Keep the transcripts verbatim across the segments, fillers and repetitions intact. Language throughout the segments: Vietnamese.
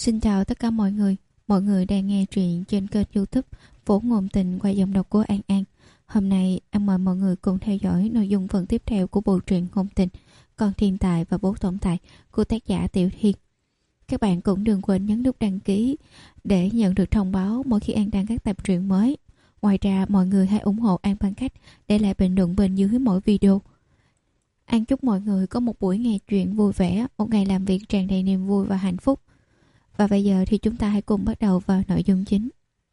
Xin chào tất cả mọi người. Mọi người đang nghe truyện trên kênh YouTube Phố Ngôn Tình qua giọng đọc của An An. Hôm nay An mời mọi người cùng theo dõi nội dung phần tiếp theo của bộ truyện Ngôn Tình Con Thiên Tài và Bố Tổng Tài của tác giả Tiểu Thiên. Các bạn cũng đừng quên nhấn nút đăng ký để nhận được thông báo mỗi khi An đăng các tập truyện mới. Ngoài ra mọi người hãy ủng hộ An bằng cách để lại bình luận bên dưới mỗi video. An chúc mọi người có một buổi nghe truyện vui vẻ, một ngày làm việc tràn đầy niềm vui và hạnh phúc. Và bây giờ thì chúng ta hãy cùng bắt đầu vào nội dung chính.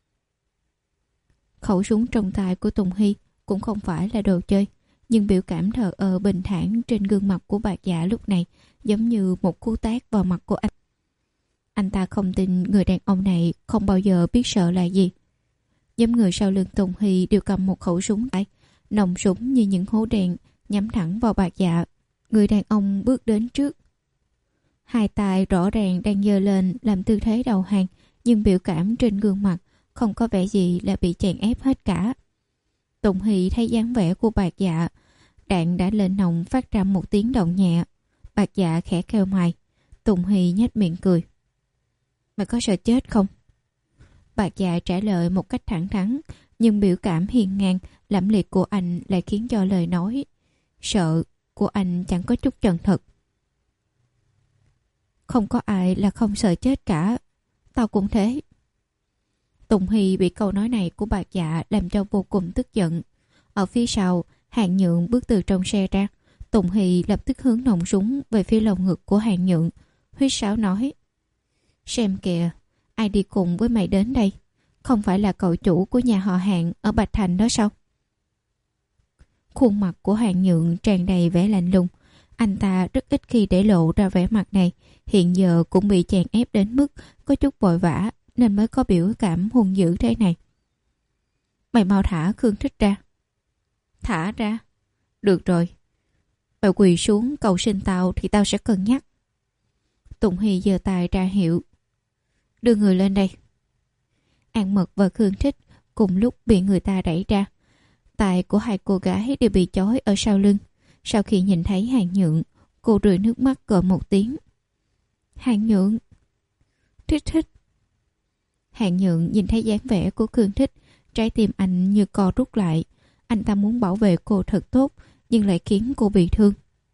Khẩu súng trong tay của Tùng Hy cũng không phải là đồ chơi, nhưng biểu cảm thờ ơ bình thản trên gương mặt của bà già lúc này giống như một cú tát vào mặt của anh. Anh ta không tin người đàn ông này không bao giờ biết sợ là gì. Nhóm người sau lưng Tùng Hy đều cầm một khẩu súng tay, nòng súng như những hố đèn nhắm thẳng vào bà già. Người đàn ông bước đến trước, hai tay rõ ràng đang giơ lên làm tư thế đầu hàng, nhưng biểu cảm trên gương mặt không có vẻ gì là bị chèn ép hết cả. Tùng Hy thấy dáng vẻ của bạc dạ, đạn đã lên nòng phát ra một tiếng động nhẹ. Bạc dạ khẽ kêu mày. Tùng Hy nhếch miệng cười. Mày có sợ chết không? Bạc dạ trả lời một cách thẳng thắn, nhưng biểu cảm hiền ngang lẫm liệt của anh lại khiến cho lời nói sợ của anh chẳng có chút chân thực. Không có ai là không sợ chết cả. Tao cũng thế. Tùng Hy bị câu nói này của bạc dạ làm cho vô cùng tức giận. Ở phía sau, Hàng Nhượng bước từ trong xe ra. Tùng Hy lập tức hướng nòng súng về phía lồng ngực của Hàng Nhượng, huýt sáo nói: Xem kìa, ai đi cùng với mày đến đây? Không phải là cậu chủ của nhà họ Hàng ở Bạch Thành đó sao? Khuôn mặt của Hàng Nhượng tràn đầy vẻ lạnh lùng. Anh ta rất ít khi để lộ ra vẻ mặt này, hiện giờ cũng bị chèn ép đến mức có chút vội vã nên mới có biểu cảm hung dữ thế này. Mày mau thả Khương Thích ra. Thả ra? Được rồi. Mày quỳ xuống cầu xin tao thì tao sẽ cân nhắc. Tùng Hy giơ tay ra hiệu. Đưa người lên đây. An Mật và Khương Thích cùng lúc bị người ta đẩy ra. Tay của hai cô gái đều bị chói ở sau lưng. Sau khi nhìn thấy Hàng Nhượng, cô rơi nước mắt gọi một tiếng. Hàng Nhượng. Thích Thích. Hàng Nhượng nhìn thấy dáng vẻ của Khương Thích, trái tim anh như co rút lại. Anh ta muốn bảo vệ cô thật tốt, nhưng lại khiến cô bị thương.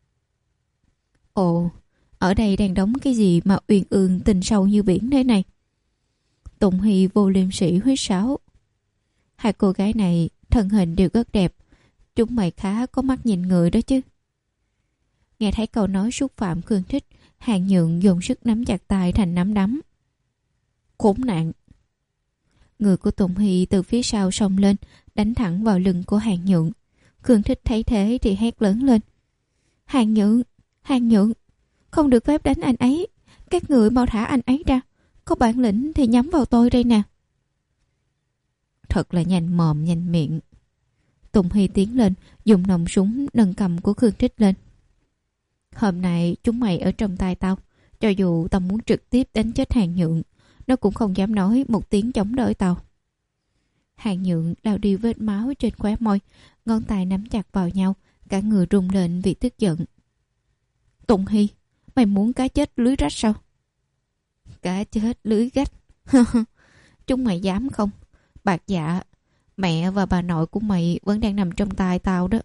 Ồ, ở đây đang đóng cái gì mà uyên ương tình sâu như biển thế này? Tùng Hy vô liêm sĩ huýt sáo. Hai cô gái này thân hình đều rất đẹp. Chúng mày khá có mắt nhìn người đó chứ. Nghe thấy câu nói xúc phạm Khương Thích, Hàng Nhượng dùng sức nắm chặt tay thành nắm đấm. Khốn nạn. Người của Tùng Hy từ phía sau xông lên, đánh thẳng vào lưng của Hàng Nhượng. Khương Thích thấy thế thì hét lớn lên. Hàng Nhượng, Hàng Nhượng, không được phép đánh anh ấy. Các người mau thả anh ấy ra. Có bản lĩnh thì nhắm vào tôi đây nè. Thật là nhanh mồm nhanh miệng. Tùng Hy tiến lên, dùng nòng súng nâng cầm của Khương Thích lên. Hôm nay chúng mày ở trong tay tao. Cho dù tao muốn trực tiếp đánh chết Hàng Nhượng, nó cũng không dám nói một tiếng chống đỡ tao. Hàng Nhượng lau đi vết máu trên khóe môi, ngón tay nắm chặt vào nhau, cả người rung lên vì tức giận. Tùng Hy, mày muốn cá chết lưới rách sao? Cá chết lưới rách? Chúng mày dám không? Bạc dạ, mẹ và bà nội của mày vẫn đang nằm trong tay tao đó.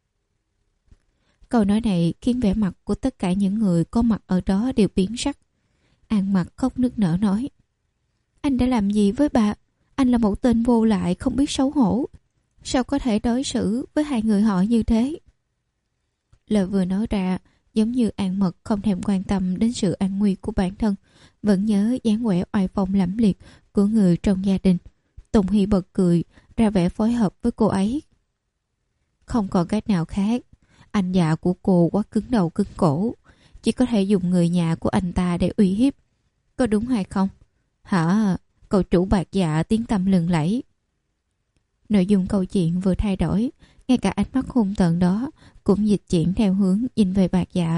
Câu nói này khiến vẻ mặt của tất cả những người có mặt ở đó đều biến sắc. An Mặt khóc nức nở nói: Anh đã làm gì với bà? Anh là một tên vô lại không biết xấu hổ. Sao có thể đối xử với hai người họ như thế? Lời vừa nói ra giống như An Mật không thèm quan tâm đến sự an nguy của bản thân, vẫn nhớ dáng vẻ oai phong lẫm liệt của người trong gia đình. Tùng Hy bật cười, ra vẻ phối hợp với cô ấy. Không còn cách nào khác. Anh già của cô quá cứng đầu cứng cổ, chỉ có thể dùng người nhà của anh ta để uy hiếp. Có đúng hay không? Hả? Cậu chủ bạc dạ tiếng tăm lừng lẫy. Nội dung câu chuyện vừa thay đổi, ngay cả ánh mắt hung tợn đó cũng dịch chuyển theo hướng nhìn về bạc dạ.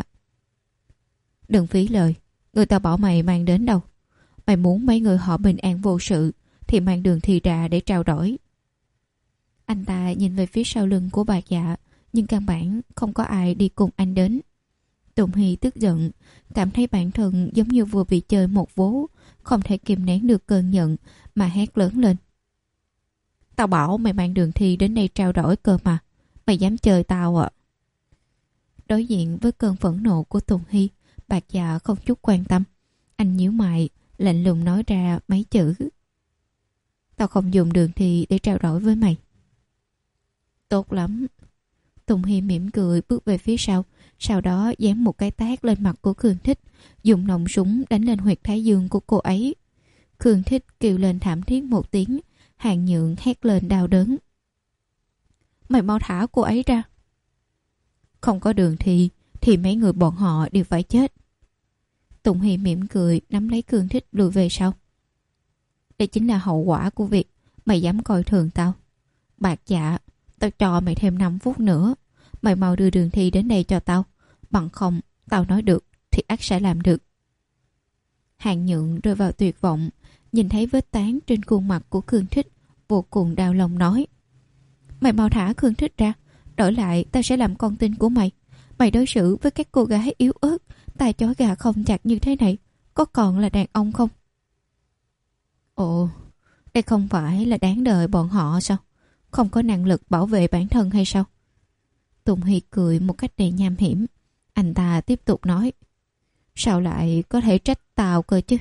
Đừng phí lời. Người ta bảo mày mang đến đâu? Mày muốn mấy người họ bình an vô sự thì mang đường thì ra để trao đổi. Anh ta nhìn về phía sau lưng của bạc dạ, nhưng căn bản không có ai đi cùng anh đến. Tùng Hy tức giận, cảm thấy bản thân giống như vừa bị chơi một vố, không thể kìm nén được cơn giận mà hét lớn lên. Tao bảo mày mang Đường Thi đến đây trao đổi cơ mà, mày dám chơi tao à? Đối diện với cơn phẫn nộ của Tùng Hy, Bạc Dạ không chút quan tâm. Anh nhíu mày, lạnh lùng nói ra mấy chữ. Tao không dùng Đường Thi để trao đổi với mày. Tốt lắm. Tùng Hy mỉm cười bước về phía sau, sau đó giáng một cái tát lên mặt của Khương Thích, dùng nòng súng đánh lên huyệt thái dương của cô ấy. Khương Thích kêu lên thảm thiết một tiếng, Hàn Nhượng hét lên đau đớn. Mày mau thả cô ấy ra. Không có Đường Thi thì mấy người bọn họ đều phải chết. Tùng Hy mỉm cười nắm lấy Khương Thích lùi về sau. Đây chính là hậu quả của việc mày dám coi thường tao. Bạc Dạ, tao cho mày thêm năm phút nữa. Mày mau đưa Đường Thi đến đây cho tao. Bằng không, tao nói được thì ắt sẽ làm được. Hàn Nhượng rơi vào tuyệt vọng, nhìn thấy vết tán trên khuôn mặt của Khương Thích, vô cùng đau lòng nói. Mày mau thả Khương Thích ra, đổi lại tao sẽ làm con tin của mày. Mày đối xử với các cô gái yếu ớt, tay chói gà không chặt như thế này, có còn là đàn ông không? Ồ, đây không phải là đáng đời bọn họ sao? Không có năng lực bảo vệ bản thân hay sao? Tùng Hy cười một cách đầy nham hiểm. Anh ta tiếp tục nói. Sao lại có thể trách tao cơ chứ?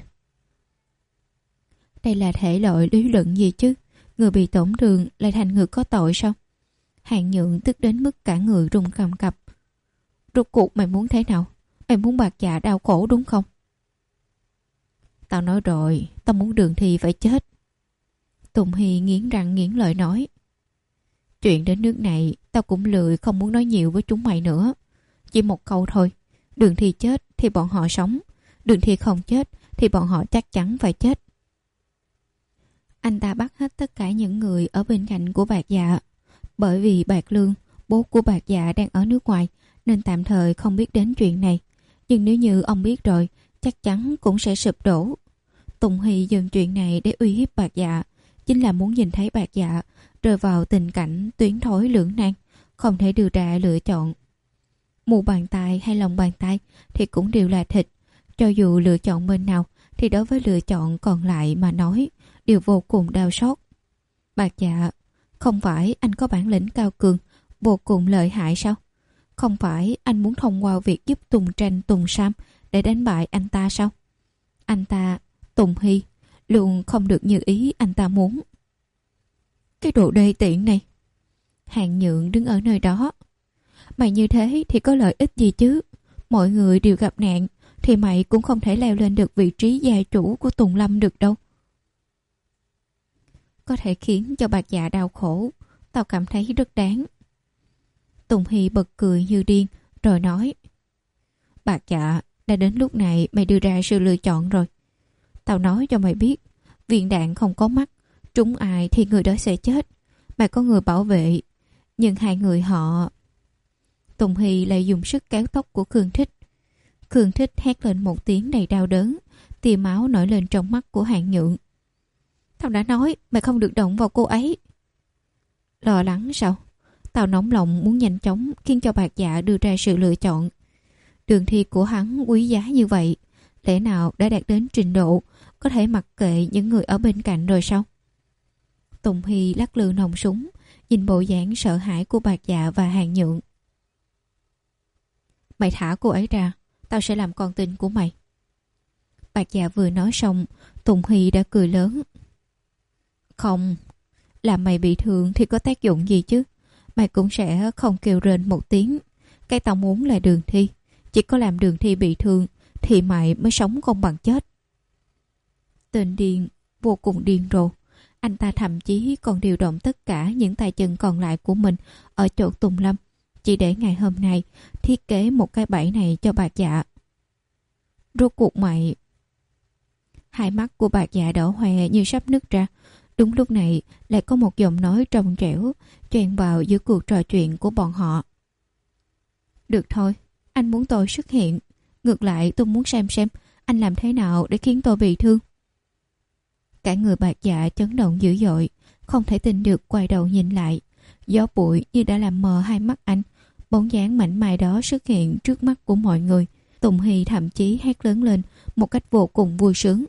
Đây là thể loại lý luận gì chứ? Người bị tổn thương lại thành người có tội sao? Hàn Nhượng tức đến mức cả người run cầm cập. Rốt cuộc mày muốn thế nào? Mày muốn Bạc Dạ đau khổ đúng không? Tao nói rồi, tao muốn Đường Thi phải chết. Tùng Hy nghiến răng nghiến lợi nói. Chuyện đến nước này, tao cũng lười không muốn nói nhiều với chúng mày nữa. Chỉ một câu thôi, Đường Thi chết thì bọn họ sống, Đường Thi không chết thì bọn họ chắc chắn phải chết. Anh ta bắt hết tất cả những người ở bên cạnh của Bạc Dạ. Bởi vì Bạc Lương, bố của Bạc Dạ đang ở nước ngoài, nên tạm thời không biết đến chuyện này. Nhưng nếu như ông biết rồi, chắc chắn cũng sẽ sụp đổ. Tùng Hy dùng chuyện này để uy hiếp Bạc Dạ, chính là muốn nhìn thấy Bạc Dạ rơi vào tình cảnh tuyến thối lưỡng nan, không thể đưa ra lựa chọn. Mu bàn tay hay lòng bàn tay thì cũng đều là thịt. Cho dù lựa chọn bên nào thì đối với lựa chọn còn lại mà nói đều vô cùng đau xót. Bạc Dạ, không phải anh có bản lĩnh cao cường, vô cùng lợi hại sao? Không phải anh muốn thông qua việc giúp Tùng Tranh Tùng Sam để đánh bại anh ta sao? Anh ta, Tùng Hy, luôn không được như ý anh ta muốn. Cái đồ đê tiện này. Hàn Nhượng đứng ở nơi đó. Mày như thế thì có lợi ích gì chứ? Mọi người đều gặp nạn thì mày cũng không thể leo lên được vị trí gia chủ của Tùng Lâm được đâu. Có thể khiến cho Bạc Dạ đau khổ, tao cảm thấy rất đáng. Tùng Hy bật cười như điên rồi nói. Bạc Dạ, đã đến lúc này mày đưa ra sự lựa chọn rồi. Tao nói cho mày biết, viên đạn không có mắt, trúng ai thì người đó sẽ chết. Mày có người bảo vệ, nhưng hai người họ... Tùng Hy lại dùng sức kéo tóc của Khương Thích. Khương Thích hét lên một tiếng đầy đau đớn, tia máu nổi lên trong mắt của Hàn Nhượng. Tao đã nói mày không được động vào cô ấy. Lo lắng sao? Tao nóng lòng muốn nhanh chóng khiến cho Bạc Dạ đưa ra sự lựa chọn. Đường Thi của hắn quý giá như vậy, lẽ nào đã đạt đến trình độ có thể mặc kệ những người ở bên cạnh rồi sao? Tùng Hy lắc lư nòng súng, nhìn bộ dáng sợ hãi của Bạc Dạ và Hàn Nhượng. Mày thả cô ấy ra, tao sẽ làm con tin của mày. Bạc Dạ vừa nói xong, Tùng Hy đã cười lớn. Không, làm mày bị thương thì có tác dụng gì chứ? Mày cũng sẽ không kêu rên một tiếng. Cái tao muốn là Đường Thi. Chỉ có làm Đường Thi bị thương thì mày mới sống không bằng chết. Tên điên, vô cùng điên rồ. Anh ta thậm chí còn điều động tất cả những tay chân còn lại của mình ở chỗ Tùng Lâm, chỉ để ngày hôm nay thiết kế một cái bẫy này cho Bạc Dạ. Rốt cuộc mày... Hai mắt của Bạc Dạ đỏ hoe như sắp nứt ra. Đúng lúc này lại có một giọng nói trong trẻo chen vào giữa cuộc trò chuyện của bọn họ. Được thôi, anh muốn tôi xuất hiện. Ngược lại tôi muốn xem xem anh làm thế nào để khiến tôi bị thương. Cả người Bạc Dạ chấn động dữ dội, không thể tin được quay đầu nhìn lại. Gió bụi như đã làm mờ hai mắt anh, Bóng dáng mảnh mai đó xuất hiện trước mắt của mọi người. Tùng Hy thậm chí hét lớn lên một cách vô cùng vui sướng.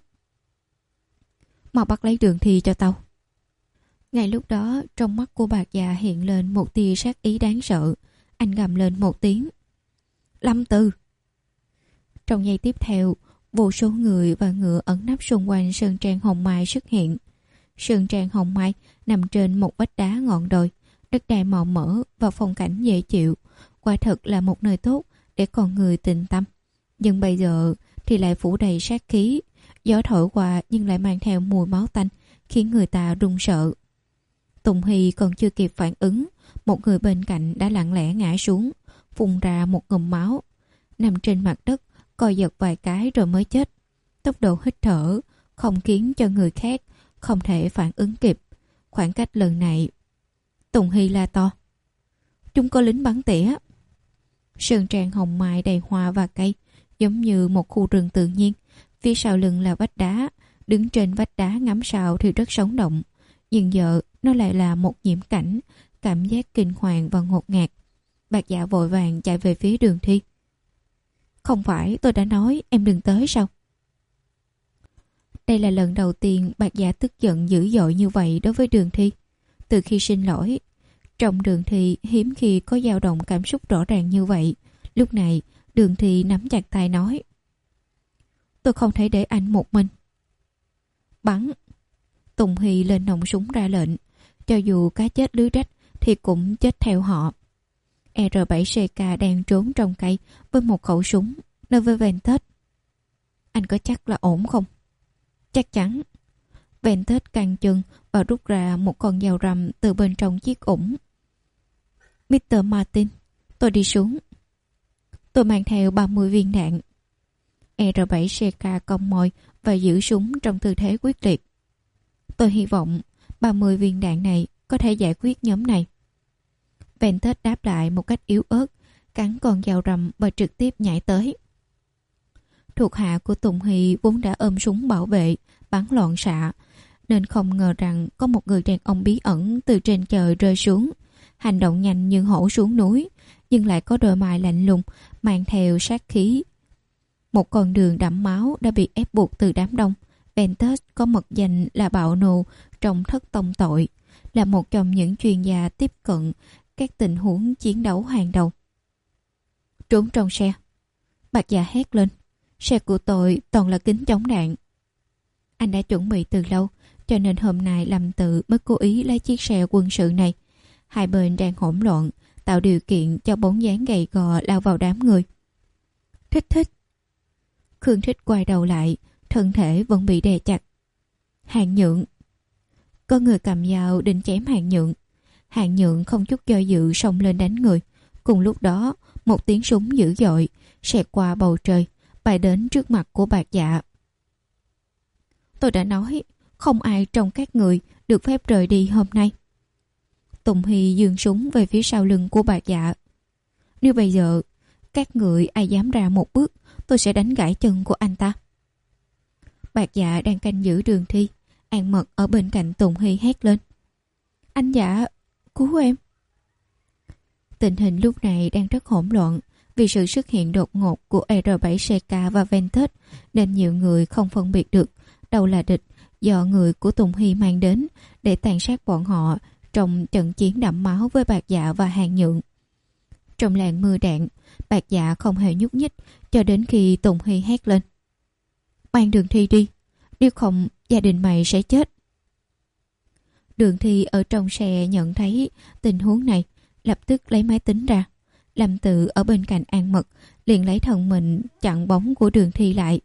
Mau bắt lấy Đường Thi cho tao. Ngay lúc đó, trong mắt của Bạc Dạ hiện lên một tia sát ý đáng sợ. Anh gầm lên một tiếng. Lâm Từ! Trong giây tiếp theo, vô số người và ngựa ẩn nấp xung quanh Sơn Trang Hồng Mai xuất hiện. Sơn Trang Hồng Mai nằm trên một vách đá ngọn đồi, đất đai màu mỡ và phong cảnh dễ chịu. Quả thật là một nơi tốt để con người tĩnh tâm. Nhưng bây giờ thì lại phủ đầy sát khí. Gió thổi qua nhưng lại mang theo mùi máu tanh, khiến người ta run sợ. Tùng Hy còn chưa kịp phản ứng, một người bên cạnh đã lặng lẽ ngã xuống, phun ra một ngụm máu, nằm trên mặt đất, co giật vài cái rồi mới chết. Tốc độ hít thở không khiến cho người khác không thể phản ứng kịp. Khoảng cách lần này, Tùng Hy la to. Chúng có lính bắn tỉa. Sơn Trang Hồng Mai đầy hoa và cây, giống như một khu rừng tự nhiên. Phía sau lưng là vách đá, đứng trên vách đá ngắm sao thì rất sống động. Nhưng giờ nó lại là một nhiễm cảnh, cảm giác kinh hoàng và ngột ngạt. Bạc Dạ vội vàng chạy về phía Đường Thi. Không phải tôi đã nói em đừng tới sao? Đây là lần đầu tiên Bạc Dạ tức giận dữ dội như vậy đối với Đường Thi. Từ khi xin lỗi, trong Đường Thi hiếm khi có dao động cảm xúc rõ ràng như vậy. Lúc này Đường Thi nắm chặt tay nói. Tôi không thể để anh một mình. Bắn! Tùng Hy lên nòng súng ra lệnh. Cho dù cá chết lưới rách thì cũng chết theo họ. R bảy C K đang trốn trong cây với một khẩu súng nơi với Ventus. Anh có chắc là ổn không? Chắc chắn. Ventus căng chân và rút ra một con dao răm từ bên trong chiếc ủng. mít tơ Martin, tôi đi xuống. Tôi mang theo ba mươi viên đạn. R bảy C K cong môi và giữ súng trong tư thế quyết liệt. Tôi hy vọng ba mươi viên đạn này có thể giải quyết nhóm này. Ventus đáp lại một cách yếu ớt, cắn con dao răm và trực tiếp nhảy tới. Thuộc hạ của Tùng Hy vốn đã ôm súng bảo vệ, bắn loạn xạ, nên không ngờ rằng có một người đàn ông bí ẩn từ trên trời rơi xuống, hành động nhanh như hổ xuống núi, nhưng lại có đôi mày lạnh lùng, mang theo sát khí. Một con đường đẫm máu đã bị ép buộc từ đám đông. Ventus có mật danh là bạo nộ trong thất tông tội, là một trong những chuyên gia tiếp cận các tình huống chiến đấu hàng đầu. Trốn trong xe. Bạc Dạ hét lên. Xe của tôi toàn là kính chống đạn. Anh đã chuẩn bị từ lâu, cho nên hôm nay Lâm Tự mới cố ý lấy chiếc xe quân sự này. Hai bên đang hỗn loạn, tạo điều kiện cho bóng dáng gầy gò lao vào đám người. Thích thích. Khương Thích quay đầu lại, thân thể vẫn bị đè chặt. Hàng Nhượng. Có người cầm dao định chém Hàng Nhượng. Hàng Nhượng không chút do dự xông lên đánh người. Cùng lúc đó, một tiếng súng dữ dội xẹt qua bầu trời, bay đến trước mặt của Bạc Dạ. Tôi đã nói, không ai trong các người được phép rời đi hôm nay. Tùng Hy giương súng về phía sau lưng của Bạc Dạ. Nếu bây giờ các người ai dám ra một bước, tôi sẽ đánh gãy chân của anh ta. Bạc Dạ đang canh giữ Đường Thi. An Mật ở bên cạnh Tùng Hy hét lên. Anh Dạ, cứu em. Tình hình lúc này đang rất hỗn loạn. Vì sự xuất hiện đột ngột của R bảy C K và Ventus, nên nhiều người không phân biệt được đâu là địch do người của Tùng Hy mang đến để tàn sát bọn họ trong trận chiến đẫm máu với Bạc Dạ và Hàng Nhượng. Trong làn mưa đạn, Bạc Dạ không hề nhúc nhích cho đến khi Tùng Hy hét lên. Mang Đường Thi đi, nếu không gia đình mày sẽ chết. Đường Thi ở trong xe nhận thấy tình huống này, lập tức lấy máy tính ra. Lâm Tự ở bên cạnh An Mật liền lấy thân mình chặn bóng của Đường Thi lại,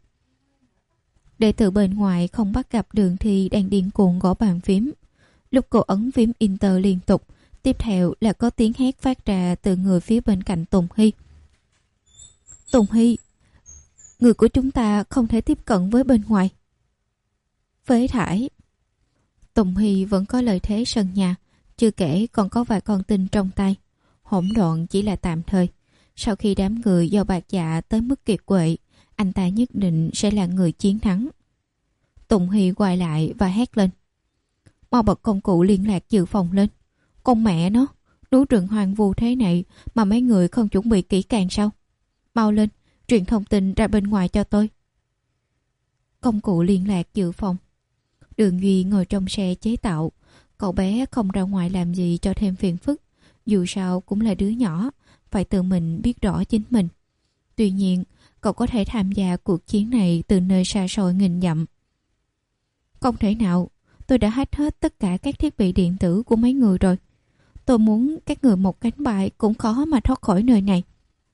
để từ bên ngoài không bắt gặp Đường Thi đang điên cuồng gõ bàn phím. Lúc cô ấn phím Enter liên tục, tiếp theo là có tiếng hét phát ra từ người phía bên cạnh Tùng Hy. Tùng Hy, người của chúng ta không thể tiếp cận với bên ngoài. Phế thải. Tùng Hy vẫn có lợi thế sân nhà, chưa kể còn có vài con tin trong tay. Hỗn loạn chỉ là tạm thời. Sau khi đám người do Bạc Dạ tới mức kiệt quệ, anh ta nhất định sẽ là người chiến thắng. Tùng Hy quay lại và hét lên. Mau bật công cụ liên lạc dự phòng lên. Con mẹ nó, Núi rừng hoang vu thế này mà mấy người không chuẩn bị kỹ càng sao? Mau lên, truyền thông tin ra bên ngoài cho tôi. Công cụ liên lạc dự phòng. Đường Duy ngồi trong xe chế tạo. Cậu bé không ra ngoài làm gì cho thêm phiền phức. Dù sao cũng là đứa nhỏ, phải tự mình biết rõ chính mình. Tuy nhiên, cậu có thể tham gia cuộc chiến này từ nơi xa xôi nghìn dặm. Không thể nào, tôi đã hack hết tất cả các thiết bị điện tử của mấy người rồi. Tôi muốn các người một cánh bay cũng khó mà thoát khỏi nơi này.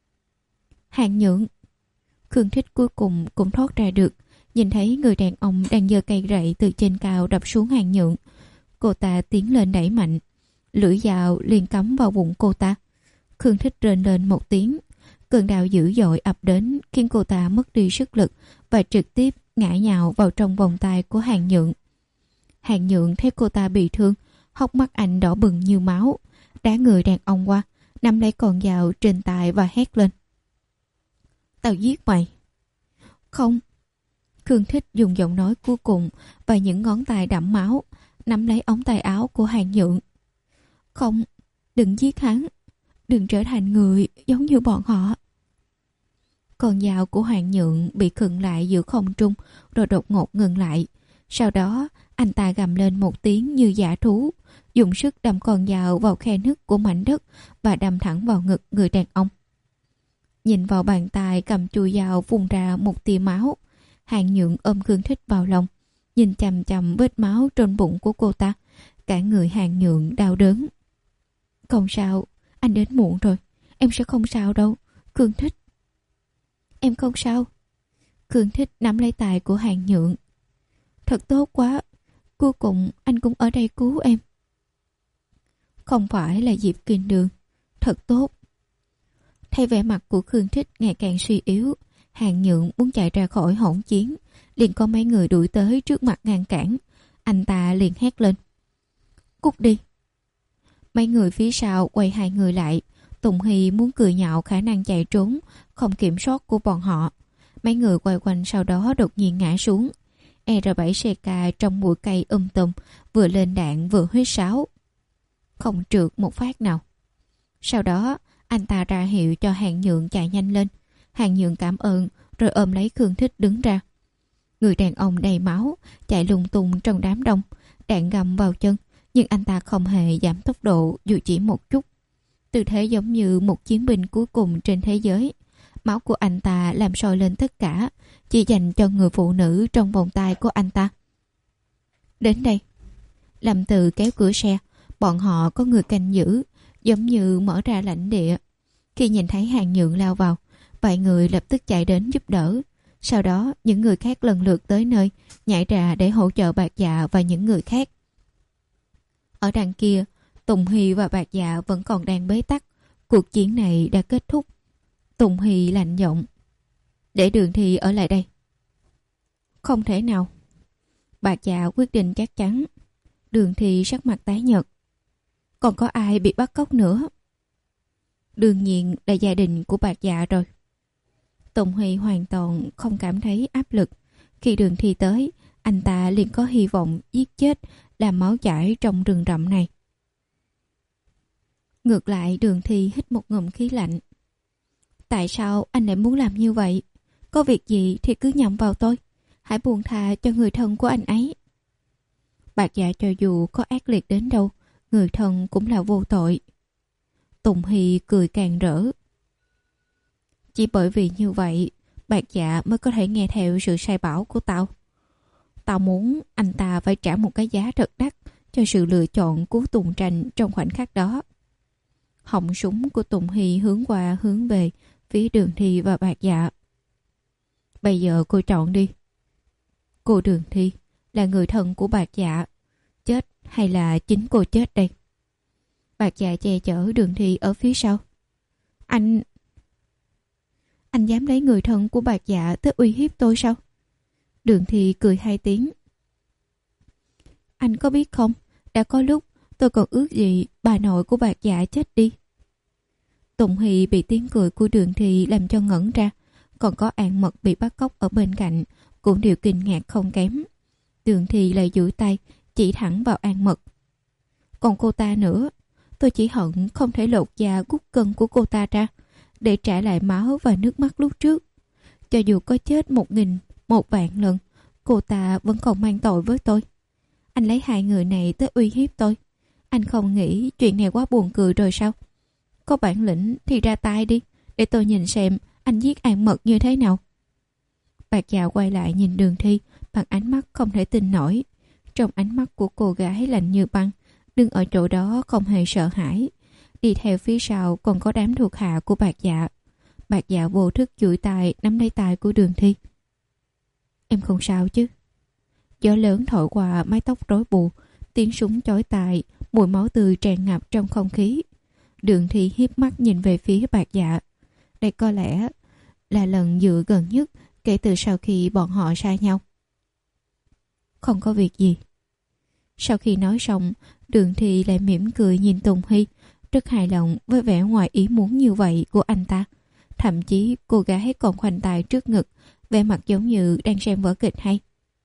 Hàng Nhượng. Khương Thích cuối cùng cũng thoát ra được. Nhìn thấy người đàn ông đang giơ cây rậy từ trên cao đập xuống Hàng Nhượng. Cô ta tiến lên đẩy mạnh. Lưỡi dao liền cắm vào bụng cô ta. Khương Thích rên lên một tiếng. Cơn đau dữ dội ập đến khiến cô ta mất đi sức lực và trực tiếp ngã nhào vào trong vòng tay của Hàng Nhượng. Hàng Nhượng thấy cô ta bị thương, hốc mắt anh đỏ bừng như máu, đá người đàn ông qua, nắm lấy con dao trên tay và hét lên. Tao giết mày. Không. Khương Thích dùng giọng nói cuối cùng và những ngón tay đẫm máu nắm lấy ống tay áo của Hàng Nhượng. Không, đừng giết hắn. Đừng trở thành người giống như bọn họ. Con dao của Hàng Nhượng bị khựng lại giữa không trung rồi đột ngột ngừng lại. Sau đó anh ta gầm lên một tiếng như dã thú, dùng sức đâm con dao vào khe nứt của mảnh đất và đâm thẳng vào ngực người đàn ông. Nhìn vào bàn tay cầm chuôi dao phun ra một tia máu, Hàng Nhượng ôm Khương Thích vào lòng, nhìn chằm chằm vết máu trên bụng của cô ta. Cả người Hàng Nhượng đau đớn. Không sao, anh đến muộn rồi. Em sẽ không sao đâu, Khương Thích. Em không sao. Khương Thích nắm lấy tay của Hàng Nhượng. Thật tốt quá, cuối cùng anh cũng ở đây cứu em. Không phải là Diệp Kinh Đường. Thật tốt. Thấy vẻ mặt của Khương Thích ngày càng suy yếu, Hàng Nhượng muốn chạy ra khỏi hỗn chiến, liền có mấy người đuổi tới trước mặt ngăn cản. Anh ta liền hét lên. Cút đi. Mấy người phía sau quay hai người lại. Tùng Hy muốn cười nhạo khả năng chạy trốn không kiểm soát của bọn họ. Mấy người quay quanh sau đó đột nhiên ngã xuống. R bảy xê ca trong bụi cây um tùm, vừa lên đạn vừa huýt sáo. Không trượt một phát nào. Sau đó anh ta ra hiệu cho Hàng Nhượng chạy nhanh lên. Hàng Nhượng cảm ơn rồi ôm lấy Khương Thích đứng ra. Người đàn ông đầy máu chạy lung tung trong đám đông, đạn găm vào chân, nhưng anh ta không hề giảm tốc độ dù chỉ một chút. Tư thế giống như một chiến binh cuối cùng trên thế giới. Máu của anh ta làm sôi lên tất cả, chỉ dành cho người phụ nữ trong vòng tay của anh ta. Đến đây. Lâm Từ kéo cửa xe. Bọn họ có người canh giữ, giống như mở ra lãnh địa. Khi nhìn thấy Hàng Nhượng lao vào, vài người lập tức chạy đến giúp đỡ. Sau đó những người khác lần lượt tới nơi, nhảy ra để hỗ trợ Bạc Dạ và những người khác. Ở đằng kia, Tùng Hy và Bạc Dạ vẫn còn đang bế tắc. Cuộc chiến này đã kết thúc. Tùng Hy lạnh giọng. Để Đường Thi ở lại đây. Không thể nào. Bạc Dạ quyết định chắc chắn. Đường Thi sắc mặt tái nhợt. Còn có ai bị bắt cóc nữa? Đương nhiên là gia đình của Bạc Dạ rồi. Tùng Hy hoàn toàn không cảm thấy áp lực. Khi Đường Thi tới, anh ta liền có hy vọng giết chết, làm máu chảy trong rừng rậm này. Ngược lại, Đường Thi hít một ngụm khí lạnh. Tại sao anh lại muốn làm như vậy? Có việc gì thì cứ nhầm vào tôi. Hãy buông tha cho người thân của anh ấy. Bạc Dạ cho dù có ác liệt đến đâu, người thân cũng là vô tội. Tùng Hy cười càng rỡ. Chỉ bởi vì như vậy, Bạc Dạ mới có thể nghe theo sự sai bảo của tao. Tao muốn anh ta phải trả một cái giá thật đắt cho sự lựa chọn của Tùng Tranh trong khoảnh khắc đó. Họng súng của Tùng Hy hướng qua hướng về phía Đường Thi và Bạc Dạ. Bây giờ cô chọn đi. Cô Đường Thi là người thân của Bạc Dạ. Chết hay là chính cô chết đây? Bạc Dạ che chở Đường Thi ở phía sau. Anh... Anh dám lấy người thân của Bạc Dạ tới uy hiếp tôi sao? Đường Thi cười hai tiếng. Anh có biết không, đã có lúc tôi còn ước gì bà nội của Bạc Dạ chết đi. Tùng Hy bị tiếng cười của Đường Thi làm cho ngẩn ra. Còn có An Mật bị bắt cóc ở bên cạnh cũng đều kinh ngạc không kém. Đường Thi lại duỗi tay chỉ thẳng vào An Mật. Còn cô ta nữa, Tôi chỉ hận không thể lột da gút cân của cô ta ra để trả lại máu và nước mắt lúc trước. Cho dù có chết một nghìn, một vạn lần, cô ta vẫn còn mang tội với tôi. Anh lấy hai người này tới uy hiếp tôi. Anh không nghĩ chuyện này quá buồn cười rồi sao? Có bản lĩnh thì ra tay đi, để tôi nhìn xem anh giết An Mật như thế nào. Bạc Dạ quay lại nhìn Đường Thi bằng ánh mắt không thể tin nổi. Trong ánh mắt của cô gái lạnh như băng, đứng ở chỗ đó không hề sợ hãi. Đi theo phía sau còn có đám thuộc hạ của Bạc Dạ. Bạc Dạ vô thức duỗi tay nắm lấy tay của Đường Thi. Em không sao chứ? Gió lớn thổi qua mái tóc rối bù, tiếng súng chói tai, mùi máu tươi tràn ngập trong không khí. Đường Thi hiếp mắt nhìn về phía Bạc Dạ. Đây có lẽ là lần dựa gần nhất kể từ sau khi bọn họ xa nhau. Không có việc gì. Sau khi nói xong, Đường Thi lại mỉm cười nhìn Tùng Hy, rất hài lòng với vẻ ngoài ý muốn như vậy của anh ta. Thậm chí cô gái còn khoanh tay trước ngực, vẻ mặt giống như đang xem vở kịch hay.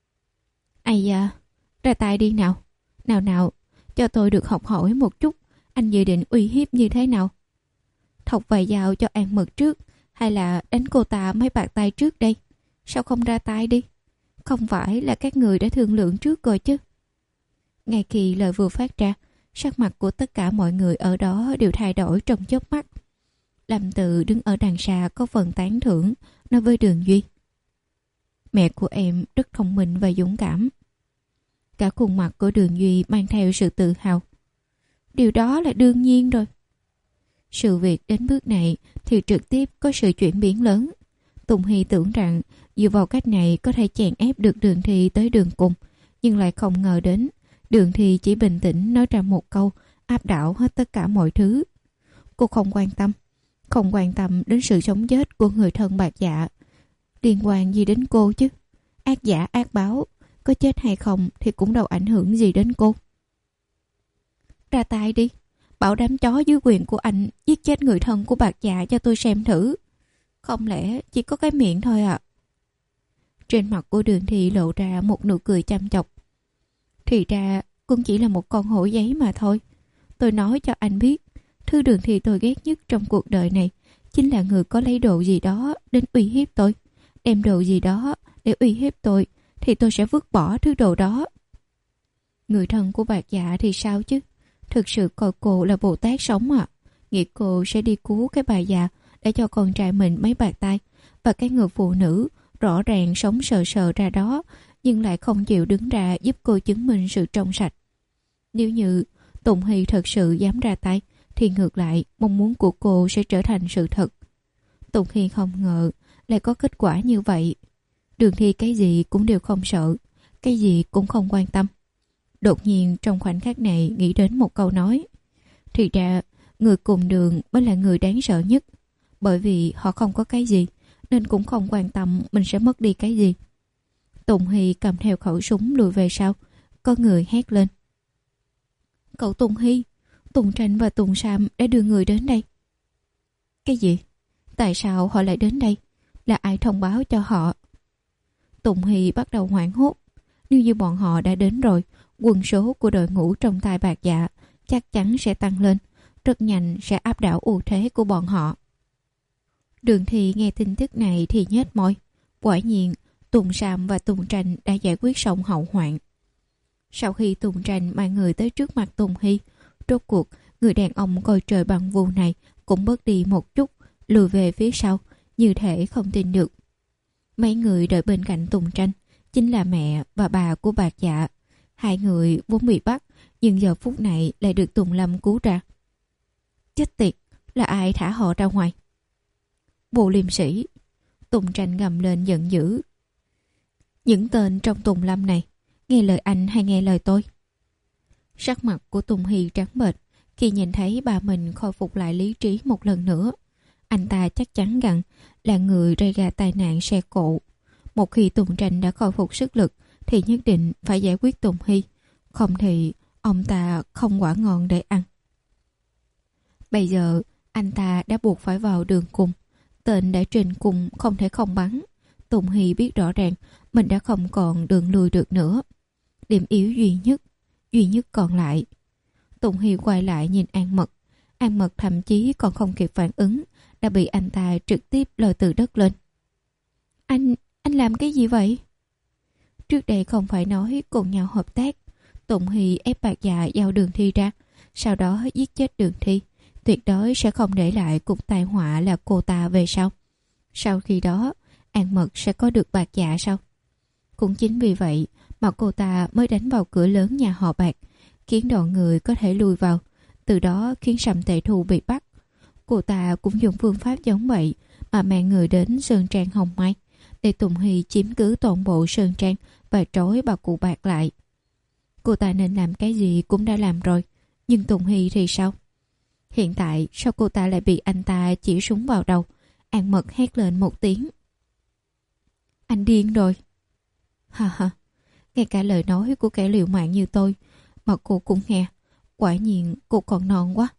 Ây da, ra tay đi nào. Nào nào, cho tôi được học hỏi một chút, anh dự định uy hiếp như thế nào? Thọc vài dao cho An Mật trước, hay là đánh cô ta mấy bạt tay trước đây? Sao không ra tay đi? Không phải là các người đã thương lượng trước rồi chứ? Ngay khi lời vừa phát ra, sắc mặt của tất cả mọi người ở đó đều thay đổi trong chớp mắt. Lâm Tự đứng ở đằng xa có phần tán thưởng, nói với Đường Duy. Mẹ của em rất thông minh và dũng cảm. Cả khuôn mặt của Đường Duy mang theo sự tự hào. Điều đó là đương nhiên rồi. Sự việc đến bước này thì trực tiếp có sự chuyển biến lớn. Tùng Hy tưởng rằng dựa vào cách này có thể chèn ép được Đường Thi tới đường cùng, nhưng lại không ngờ đến Đường Thi chỉ bình tĩnh nói ra một câu áp đảo hết tất cả mọi thứ. Cô không quan tâm, không quan tâm đến sự sống chết của người thân Bạc Dạ. Liên quan gì đến cô chứ? Ác giả ác báo, có chết hay không thì cũng đâu ảnh hưởng gì đến cô. Ra tay đi, bảo đám chó dưới quyền của anh giết chết người thân của Bạc Dạ cho tôi xem thử. Không lẽ chỉ có cái miệng thôi à? Trên mặt của Đường Thi lộ ra một nụ cười chăm chọc. Thì ra cũng chỉ là một con hổ giấy mà thôi. Tôi nói cho anh biết, thứ Đường Thi tôi ghét nhất trong cuộc đời này chính là người có lấy đồ gì đó đến uy hiếp tôi. Đem đồ gì đó để uy hiếp tôi thì tôi sẽ vứt bỏ thứ đồ đó. Người thân của Bạc Dạ thì sao chứ? Thực sự coi cô là Bồ Tát sống à? Nghĩ cô sẽ đi cứu cái bà già để cho con trai mình mấy bạt tay, và cái người phụ nữ rõ ràng sống sờ sờ ra đó nhưng lại không chịu đứng ra giúp cô chứng minh sự trong sạch. Nếu như Tùng Hy thật sự dám ra tay thì ngược lại mong muốn của cô sẽ trở thành sự thật. Tùng Hy không ngờ lại có kết quả như vậy. Đường Thi cái gì cũng đều không sợ, cái gì cũng không quan tâm. Đột nhiên trong khoảnh khắc này nghĩ đến một câu nói. Thì ra người cùng đường mới là người đáng sợ nhất. Bởi vì họ không có cái gì nên cũng không quan tâm mình sẽ mất đi cái gì. Tùng Hy cầm theo khẩu súng lùi về sau. Có người hét lên. Cậu Tùng Hy, Tùng Tranh và Tùng Sam đã đưa người đến đây. Cái gì? Tại sao họ lại đến đây? Là ai thông báo cho họ? Tùng Hy bắt đầu hoảng hốt. Nếu như bọn họ đã đến rồi, quân số của đội ngũ trong tay Bạc Dạ chắc chắn sẽ tăng lên, rất nhanh sẽ áp đảo ưu thế của bọn họ. Đường Thi nghe tin tức này thì nhếch môi. Quả nhiên Tùng Sam và Tùng Tranh đã giải quyết xong hậu hoạn. Sau khi Tùng Tranh mang người tới trước mặt Tùng Hy, rốt cuộc người đàn ông coi trời bằng vù này cũng bớt đi một chút, lùi về phía sau như thể không tin được. Mấy người đợi bên cạnh Tùng Tranh chính là mẹ và bà của Bạc Dạ. Hai người vốn bị bắt nhưng giờ phút này lại được Tùng Lâm cứu ra. Chết tiệt, là ai thả họ ra ngoài? Bộ liêm sĩ. Tùng Tranh gầm lên giận dữ. Những tên trong Tùng Lâm này, nghe lời anh hay nghe lời tôi? Sắc mặt của Tùng Hy trắng bệch khi nhìn thấy bà mình khôi phục lại lý trí một lần nữa. Anh ta chắc chắn rằng là người gây ra tai nạn xe cộ. Một khi Tùng Tranh đã khôi phục sức lực thì nhất định phải giải quyết Tùng Hy. Không thì ông ta không quả ngon để ăn. Bây giờ anh ta đã buộc phải vào đường cùng. Tên đã trên cùng không thể không bắn. Tùng Hy biết rõ ràng mình đã không còn đường lùi được nữa. Điểm yếu duy nhất, duy nhất còn lại. Tùng Hy quay lại nhìn An Mật. An Mật thậm chí còn không kịp phản ứng, đã bị anh ta trực tiếp lôi từ đất lên. Anh, anh làm cái gì vậy? Trước đây không phải nói cùng nhau hợp tác. Tùng Hy ép Bạc Dạ giao Đường Thi ra, sau đó giết chết Đường Thi. Tuyệt đối sẽ không để lại cục tai họa là cô ta về sau. Sau khi đó, An Mật sẽ có được Bạc Dạ sao? Cũng chính vì vậy mà cô ta mới đánh vào cửa lớn nhà họ Bạc, khiến đoàn người có thể lui vào, từ đó khiến Sầm Tệ Thu bị bắt. Cô ta cũng dùng phương pháp giống vậy mà mang người đến Sơn Trang Hồng Mai, để Tùng Hy chiếm cứ toàn bộ Sơn Trang và trói bà cụ Bạc lại. Cô ta nên làm cái gì cũng đã làm rồi, nhưng Tùng Hy thì sao? Hiện tại sao cô ta lại bị anh ta chỉ súng vào đầu? An Mật hét lên một tiếng. Anh điên rồi. Ha ha, ngay cả lời nói của kẻ liều mạng như tôi mà cô cũng nghe. Quả nhiên cô còn non quá.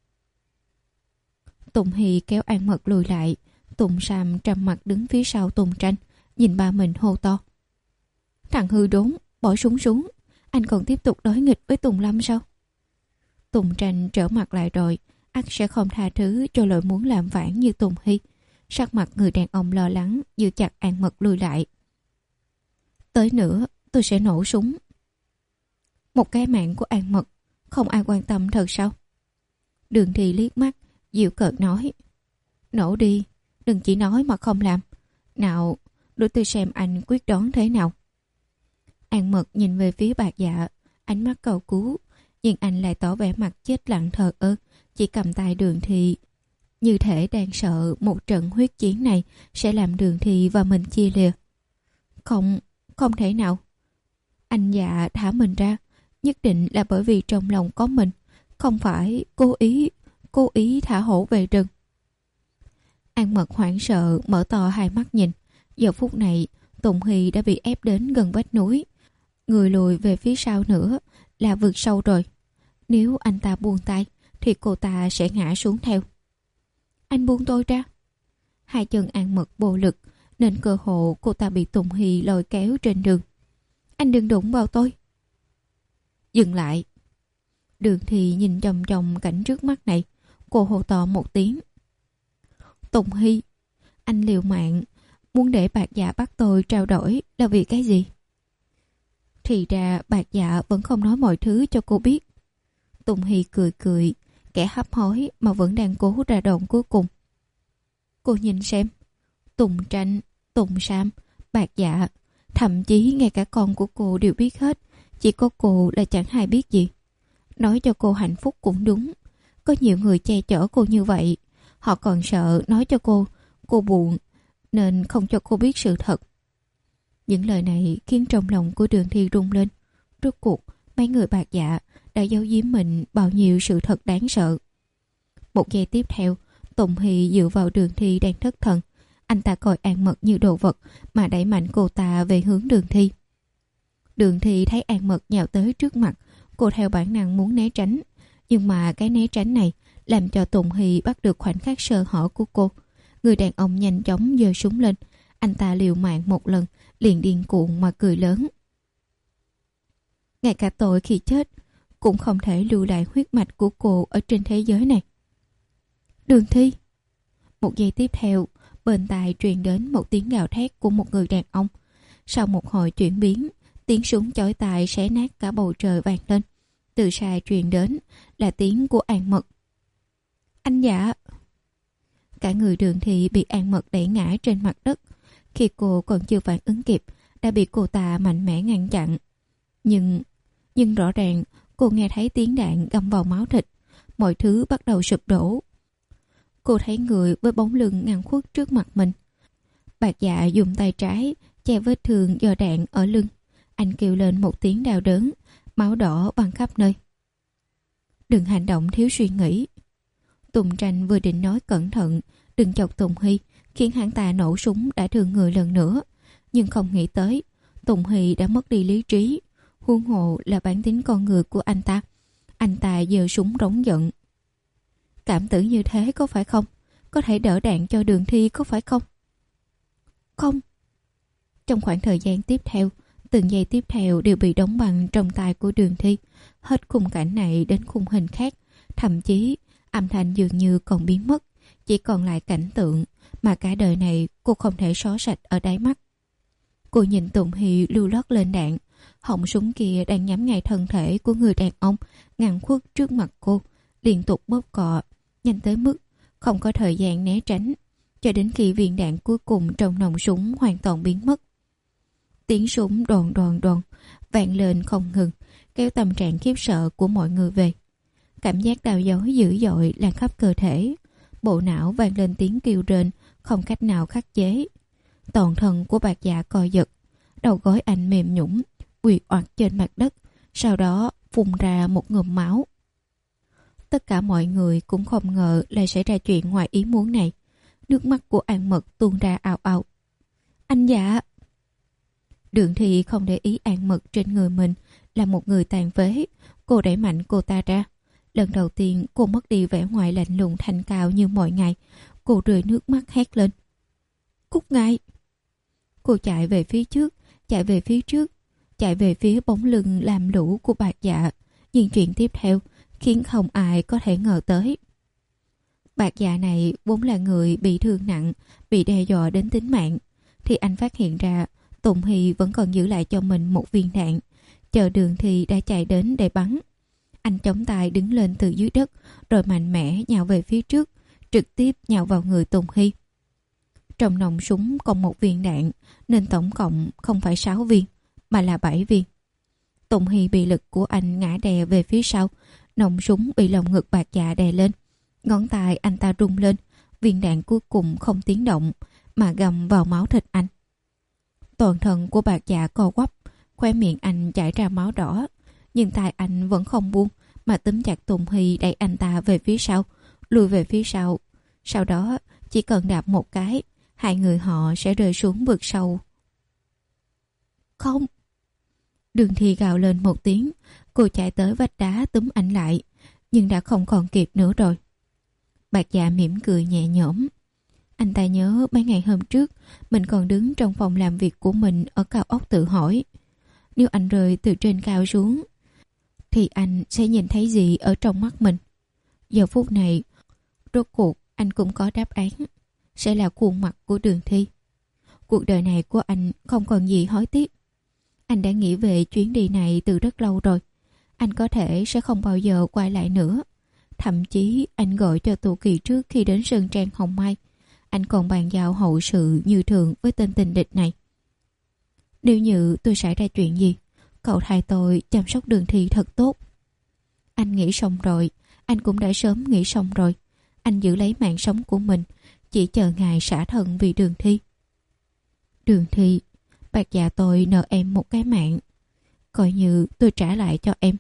Tùng Hy kéo An Mật lùi lại. Tùng Sam trầm mặt đứng phía sau Tùng Tranh, nhìn ba mình hô to. Thằng hư đốn, bỏ súng xuống. Anh còn tiếp tục đối nghịch với Tùng Lâm sao? Tùng Tranh trở mặt lại rồi, ắt sẽ không tha thứ cho lỗi muốn làm phản như Tùng Hy. Sắc mặt người đàn ông lo lắng, giữ chặt An Mật lùi lại. Tới nữa, tôi sẽ nổ súng. Một cái mạng của An Mật, không ai quan tâm thật sao? Đường Thi liếc mắt, dịu cợt nói. Nổ đi, đừng chỉ nói mà không làm. Nào, để tôi xem anh quyết đoán thế nào. An Mật nhìn về phía Bạc Dạ, ánh mắt cầu cứu, nhưng anh lại tỏ vẻ mặt chết lặng thờ ơ, chỉ cầm tay Đường Thi, như thể đang sợ một trận huyết chiến này sẽ làm Đường Thi và mình chia lìa. Không, không thể nào. Anh Dạ thả mình ra, nhất định là bởi vì trong lòng có mình, không phải cố ý, cố ý thả hổ về rừng. An Mật hoảng sợ mở to hai mắt nhìn. Giờ phút này Tùng Hy đã bị ép đến gần vách núi, người lùi về phía sau nữa là vực sâu rồi. Nếu anh ta buông tay thì cô ta sẽ ngã xuống theo. Anh buông tôi ra. Hai chân An Mật vô lực nên cơ hộ cô ta bị Tùng Hy lôi kéo trên đường. Anh đừng đụng vào tôi. Dừng lại. Đường Thì nhìn chòng chòng cảnh trước mắt này, cô hô to một tiếng. Tùng Hy, anh liều mạng muốn để Bạc Dạ bắt tôi trao đổi là vì cái gì? Thì ra Bạc Dạ vẫn không nói mọi thứ cho cô biết. Tùng Hy cười cười, kẻ hấp hối mà vẫn đang cố ra đòn cuối cùng. Cô nhìn xem, Tùng Tranh, Tùng Sam, Bạc Dạ, thậm chí ngay cả con của cô đều biết hết, chỉ có cô là chẳng hay biết gì. Nói cho cô hạnh phúc cũng đúng, có nhiều người che chở cô như vậy, họ còn sợ nói cho cô, cô buồn, nên không cho cô biết sự thật. Những lời này khiến trong lòng của Đường Thi rung lên. Rốt cuộc, mấy người Bạc Dạ đã giấu giếm mình bao nhiêu sự thật đáng sợ. Một giây tiếp theo, Tùng Hy dựa vào Đường Thi đang thất thần. Anh ta coi An Mật như đồ vật mà đẩy mạnh cô ta về hướng Đường Thi. Đường Thi thấy An Mật nhào tới trước mặt, cô theo bản năng muốn né tránh. Nhưng mà cái né tránh này làm cho Tùng Hy bắt được khoảnh khắc sơ hở của cô. Người đàn ông nhanh chóng giơ súng lên. Anh ta liều mạng một lần, liền điên cuồng mà cười lớn. Ngay cả tôi khi chết cũng không thể lưu lại huyết mạch của cô ở trên thế giới này. Đường Thi. Một giây tiếp theo, bên tai truyền đến một tiếng gào thét của một người đàn ông. Sau một hồi chuyển biến, tiếng súng chói tai xé nát cả bầu trời vang lên. Từ xa truyền đến là tiếng của An Mật. Anh Dạ. Cả người Đường Thi bị An Mật đẩy ngã trên mặt đất. Khi cô còn chưa phản ứng kịp, đã bị cô ta mạnh mẽ ngăn chặn. Nhưng, nhưng rõ ràng cô nghe thấy tiếng đạn găm vào máu thịt. Mọi thứ bắt đầu sụp đổ. Cô thấy người với bóng lưng ngăn khuất trước mặt mình. Bạc Dạ dùng tay trái che vết thương do đạn ở lưng. Anh kêu lên một tiếng đau đớn, máu đỏ văng khắp nơi. Đừng hành động thiếu suy nghĩ. Tùng Tranh vừa định nói cẩn thận, đừng chọc Tùng Hy, khiến hắn ta nổ súng đã thương người lần nữa. Nhưng không nghĩ tới, Tùng Hy đã mất đi lý trí. Huống hồ là bản tính con người của anh ta. Anh ta giơ súng rống giận. Cảm tử như thế có phải không? Có thể đỡ đạn cho Đường Thi có phải không? Không. Trong khoảng thời gian tiếp theo, Từng giây tiếp theo đều bị đóng băng trong tai của Đường Thi. Hết khung cảnh này đến khung hình khác, thậm chí âm thanh dường như còn biến mất, chỉ còn lại cảnh tượng mà cả đời này cô không thể xóa sạch ở đáy mắt. Cô nhìn Tùng Hy lưu lót lên đạn, họng súng kia đang nhắm ngay thân thể của người đàn ông ngăn khuất trước mặt cô, liên tục bóp cọ, nhanh tới mức không có thời gian né tránh, cho đến khi viên đạn cuối cùng trong nòng súng hoàn toàn biến mất. Tiếng súng đòn đòn đòn vang lên không ngừng, kéo tâm trạng khiếp sợ của mọi người về. Cảm giác đau đớn dữ dội lan khắp cơ thể, bộ não vang lên tiếng kêu rên không cách nào khắc chế. Toàn thân của Bạc Dạ co giật, đầu gối anh mềm nhũn, quỳ oặt trên mặt đất, sau đó phun ra một ngụm máu. Tất cả mọi người cũng không ngờ lại xảy ra chuyện ngoài ý muốn này. Nước mắt của An Mật tuôn ra ào ào. Anh Dạ! Đường Thi không để ý An Mật trên người mình là một người tàn phế. Cô đẩy mạnh cô ta ra. Lần đầu tiên cô mất đi vẻ ngoài lạnh lùng thanh cao như mọi ngày. Cô rơi nước mắt hét lên. Cút ngay! Cô chạy về phía trước, chạy về phía trước, chạy về phía bóng lưng làm lũ của Bạc Dạ. Nhưng chuyện tiếp theo khiến không ai có thể ngờ tới. Bạc Dạ này vốn là người bị thương nặng, bị đe dọa đến tính mạng. Thì anh phát hiện ra Tùng Hy vẫn còn giữ lại cho mình một viên đạn. Chờ Đường Thi đã chạy đến để bắn. Anh chống tay đứng lên từ dưới đất, rồi mạnh mẽ nhào về phía trước, trực tiếp nhào vào người Tùng Hy. Trong nòng súng còn một viên đạn, nên tổng cộng không phải sáu viên, mà là bảy viên. Tùng Hy bị lực của anh ngã đè về phía sau, nòng súng bị lồng ngực Bạc Dạ đè lên. Ngón tay anh ta rung lên, viên đạn cuối cùng không tiếng động, mà găm vào máu thịt anh. Toàn thân của Bạc Dạ co quắp, khóe miệng anh chảy ra máu đỏ, nhưng tay anh vẫn không buông, mà túm chặt Tùng Hy đẩy anh ta về phía sau, lùi về phía sau. Sau đó chỉ cần đạp một cái, hai người họ sẽ rơi xuống vực sâu. Không! Đường Thi gào lên một tiếng, cô chạy tới vách đá túm anh lại, nhưng đã không còn kịp nữa rồi. Bạc Dạ mỉm cười nhẹ nhõm. Anh ta nhớ mấy ngày hôm trước mình còn đứng trong phòng làm việc của mình ở cao ốc tự hỏi, nếu anh rơi từ trên cao xuống thì anh sẽ nhìn thấy gì ở trong mắt mình. Giờ phút này rốt cuộc anh cũng có đáp án, sẽ là khuôn mặt của Đường Thi. Cuộc đời này của anh không còn gì hối tiếc. Anh đã nghĩ về chuyến đi này từ rất lâu rồi. Anh có thể sẽ không bao giờ quay lại nữa. Thậm chí anh gọi cho Tô Kỳ trước khi đến Sơn Trang Hồng Mai. Anh còn bàn giao hậu sự như thường với tên tình địch này. Nếu như tôi xảy ra chuyện gì, cậu thay tôi chăm sóc Đường Thi thật tốt. Anh nghĩ xong rồi, anh cũng đã sớm nghĩ xong rồi. Anh giữ lấy mạng sống của mình, chỉ chờ ngày xả thân vì Đường Thi. Đường Thi, Bạc Dạ tôi nợ em một cái mạng, coi như tôi trả lại cho em.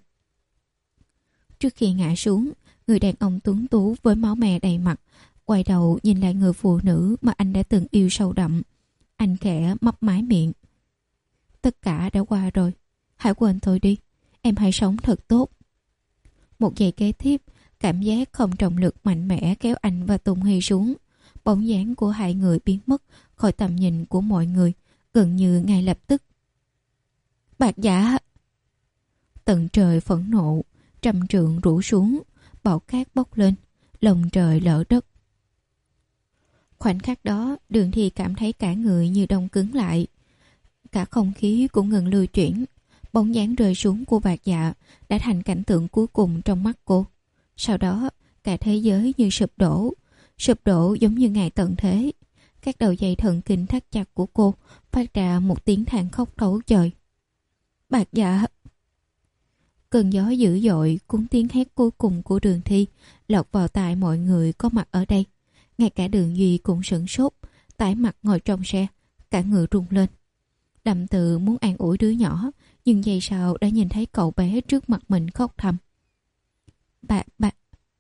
Trước khi ngã xuống, người đàn ông tuấn tú với máu me đầy mặt quay đầu nhìn lại người phụ nữ mà anh đã từng yêu sâu đậm. Anh khẽ mấp mái miệng. Tất cả đã qua rồi, hãy quên tôi đi, em hãy sống thật tốt. Một giây kế tiếp, cảm giác không trọng lực mạnh mẽ kéo anh và Tùng Hy xuống. Bóng dáng của hai người biến mất khỏi tầm nhìn của mọi người gần như ngay lập tức. Bạc Dạ! Tận trời phẫn nộ, trăm trượng rủ xuống, bão cát bốc lên, lồng trời lở đất. Khoảnh khắc đó, Đường Thi cảm thấy cả người như đông cứng lại. Cả không khí cũng ngừng lưu chuyển. Bóng dáng rơi xuống của Bạc Dạ đã thành cảnh tượng cuối cùng trong mắt cô. Sau đó, cả thế giới như sụp đổ. Sụp đổ giống như ngày tận thế. Các đầu dây thần kinh thắt chặt của cô phát ra một tiếng than khóc thấu trời. Bạc Dạ! Cơn gió dữ dội cuốn tiếng hét cuối cùng của Đường Thi lọt vào tai mọi người có mặt ở đây. Ngay cả Đường Duy cũng sửng sốt, tái mặt ngồi trong xe, cả người rung lên. Đậm Tự muốn an ủi đứa nhỏ, nhưng giây sau đã nhìn thấy cậu bé trước mặt mình khóc thầm. Bạc bạc.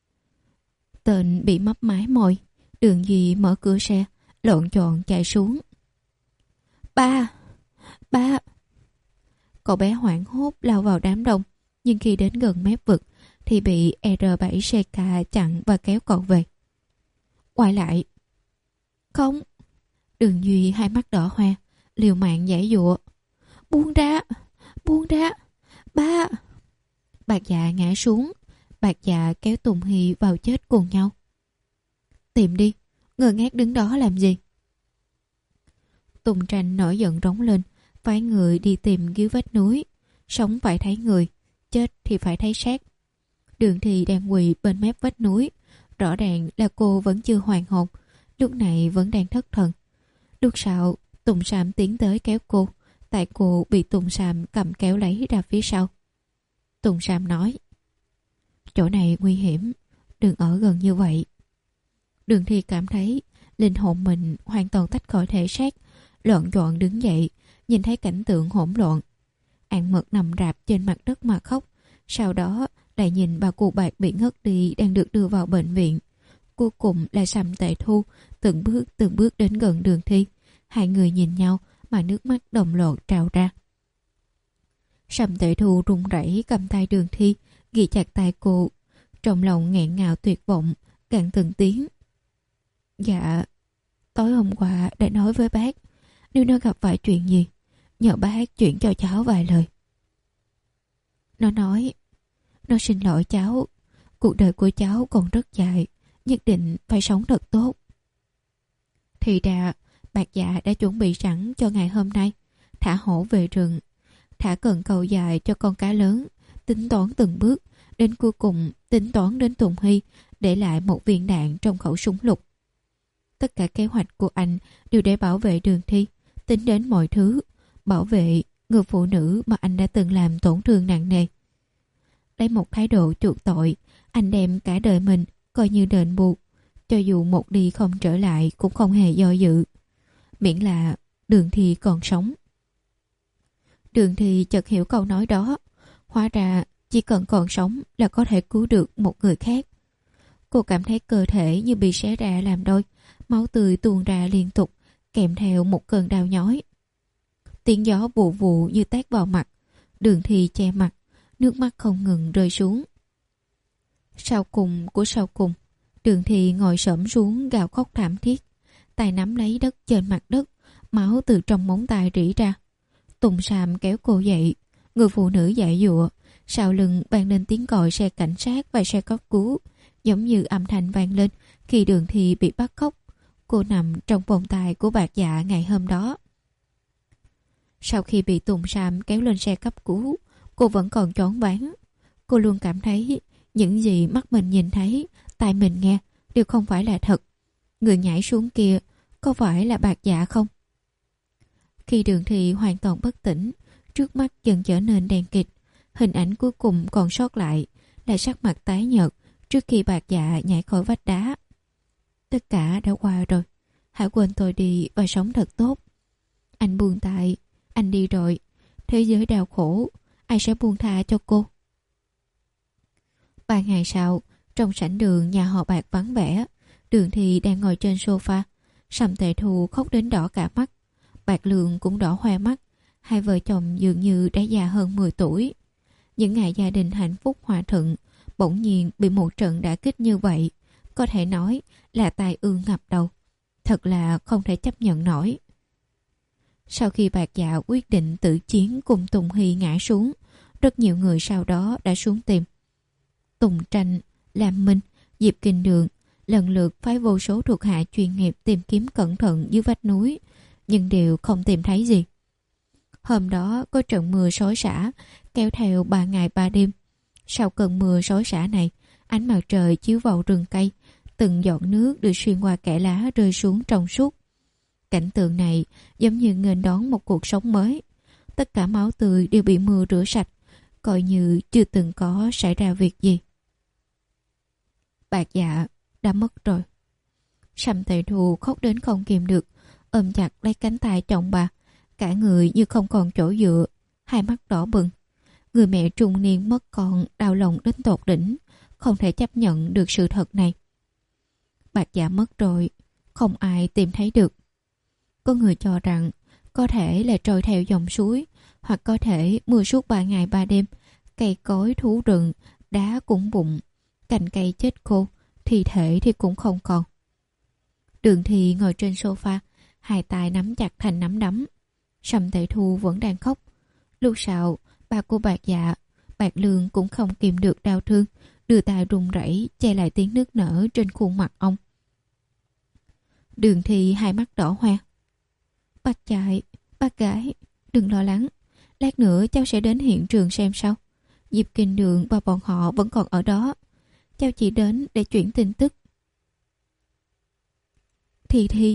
Tên bị mấp mái môi. Đường Duy mở cửa xe, lộn chọn chạy xuống. Ba! Ba! Cậu bé hoảng hốt lao vào đám đông, nhưng khi đến gần mép vực thì bị R bảy C K chặn và kéo cậu về. Quay lại. Không! Đường Duy hai mắt đỏ hoe, liều mạng giãy giụa. Buông ra, buông ra, ba. Bạc Dạ ngã xuống. Bạc Dạ kéo Tùng Hy vào chết cùng nhau. Tìm đi, ngơ ngác đứng đó làm gì? Tùng Tranh nổi giận rống lên, phái người đi tìm dưới vách núi. Sống phải thấy người, chết thì phải thấy xác. Đường Thì đang quỳ bên mép vách núi. Rõ ràng là cô vẫn chưa hoàn hồn, lúc này vẫn đang thất thần. Lúc sau, Tùng Sam tiến tới kéo cô, tại cô bị Tùng Sam cầm kéo lấy ra phía sau. Tùng Sam nói: chỗ này nguy hiểm, đừng ở gần như vậy. Đường Thi cảm thấy linh hồn mình hoàn toàn tách khỏi thể xác, loạn trọn đứng dậy, nhìn thấy cảnh tượng hỗn loạn. An Mật nằm rạp trên mặt đất mà khóc, sau đó lại nhìn bà cụ bạc bị ngất đi đang được đưa vào bệnh viện. Cuối cùng là Sầm Tệ Thu từng bước từng bước đến gần Đường Thi. Hai người nhìn nhau mà nước mắt đồng loạt trào ra. Sầm Tệ Thu run rẩy cầm tay Đường Thi, ghi chặt tay cô, trong lòng nghẹn ngào tuyệt vọng, càng từng tiếng: dạ, tối hôm qua đã nói với bác, nếu nó gặp phải chuyện gì, nhờ bác chuyển cho cháu vài lời. Nó nói, nó xin lỗi cháu, cuộc đời của cháu còn rất dài, nhất định phải sống thật tốt. Thì ra, Bạc Dạ đã chuẩn bị sẵn cho ngày hôm nay, thả hổ về rừng, thả cần câu dài cho con cá lớn, tính toán từng bước, đến cuối cùng tính toán đến Tùng Hy, để lại một viên đạn trong khẩu súng lục. Tất cả kế hoạch của anh đều để bảo vệ Đường Thi, tính đến mọi thứ, bảo vệ người phụ nữ mà anh đã từng làm tổn thương nặng nề. Lấy một thái độ chuộc tội, anh đem cả đời mình coi như đền bù, cho dù một đi không trở lại cũng không hề do dự, miễn là Đường Thi còn sống. Đường Thi chợt hiểu câu nói đó, hóa ra chỉ cần còn sống là có thể cứu được một người khác. Cô cảm thấy cơ thể như bị xé ra làm đôi, máu tươi tuôn ra liên tục, kèm theo một cơn đau nhói. Tiếng gió vụ vụ như tát vào mặt, Đường Thi che mặt, nước mắt không ngừng rơi xuống. Sau cùng của sau cùng, Đường Thi ngồi xổm xuống gào khóc thảm thiết, tay nắm lấy đất trên mặt đất, máu từ trong móng tay rỉ ra. Tùng Sam kéo cô dậy, người phụ nữ dại dụa, sau lưng vang lên tiếng còi xe cảnh sát và xe cấp cứu, giống như âm thanh vang lên khi Đường Thi bị bắt cóc. Cô nằm trong vòng tay của Bạc Dạ ngày hôm đó. Sau khi bị Tùng Sam kéo lên xe cấp cứu, cô vẫn còn choáng váng. Cô luôn cảm thấy những gì mắt mình nhìn thấy, tai mình nghe đều không phải là thật. Người nhảy xuống kia có phải là Bạc Dạ không? Khi Đường Thi hoàn toàn bất tỉnh, trước mắt dần trở nên đen kịt. Hình ảnh cuối cùng còn sót lại là sắc mặt tái nhợt trước khi Bạc Dạ nhảy khỏi vách đá. Tất cả đã qua rồi, hãy quên tôi đi và sống thật tốt. Anh buông tay, anh đi rồi, thế giới đau khổ, ai sẽ buông tha cho cô? Ba ngày sau, trong sảnh đường nhà họ Bạc vắng vẻ, Đường Thi đang ngồi trên sofa. Sầm Tệ Thu khóc đến đỏ cả mắt, Bạc Lượng cũng đỏ hoe mắt. Hai vợ chồng dường như đã già hơn mười tuổi. Những ngày gia đình hạnh phúc hòa thuận bỗng nhiên bị một trận đả kích như vậy, có thể nói là tai ương ngập đầu, thật là không thể chấp nhận nổi. Sau khi Bạc Dạ quyết định tự chiến cùng Tùng Hy ngã xuống, rất nhiều người sau đó đã xuống tìm. Tùng Tranh, Lam Minh, Diệp Kinh Đường lần lượt phái vô số thuộc hạ chuyên nghiệp tìm kiếm cẩn thận dưới vách núi, nhưng đều không tìm thấy gì. Hôm đó có trận mưa xối xả kéo theo ba ngày ba đêm. Sau cơn mưa xối xả này, ánh mặt trời chiếu vào rừng cây, từng giọt nước được xuyên qua kẽ lá rơi xuống trong suốt. Cảnh tượng này giống như nghênh đón một cuộc sống mới. Tất cả máu tươi đều bị mưa rửa sạch, coi như chưa từng có xảy ra việc gì. Bạc Dạ đã mất rồi. Sầm Tệ Thu khóc đến không kìm được, ôm chặt lấy cánh tay chồng bà, cả người như không còn chỗ dựa, hai mắt đỏ bừng. Người mẹ trung niên mất con đau lòng đến tột đỉnh, không thể chấp nhận được sự thật này. Bạc Dạ mất rồi, không ai tìm thấy được. Có người cho rằng có thể là trôi theo dòng suối, hoặc có thể mưa suốt ba ngày ba đêm, cây cối thú rừng, đá cũng bụng, cành cây chết khô, thi thể thì cũng không còn. Đường Thi ngồi trên sofa, hai tay nắm chặt thành nắm đấm. Sầm Tệ Thu vẫn đang khóc. Lúc sau, ba của Bạc Dạ, Bạc Lương cũng không kìm được đau thương, đưa tay run rẩy che lại tiếng nức nở trên khuôn mặt ông. Đường Thi hai mắt đỏ hoe. Bác trai, bác gái, đừng lo lắng. Lát nữa cháu sẽ đến hiện trường xem sao. Diệp Kinh Đường và bọn họ vẫn còn ở đó. Cháu chỉ đến để chuyển tin tức. Thi Thi.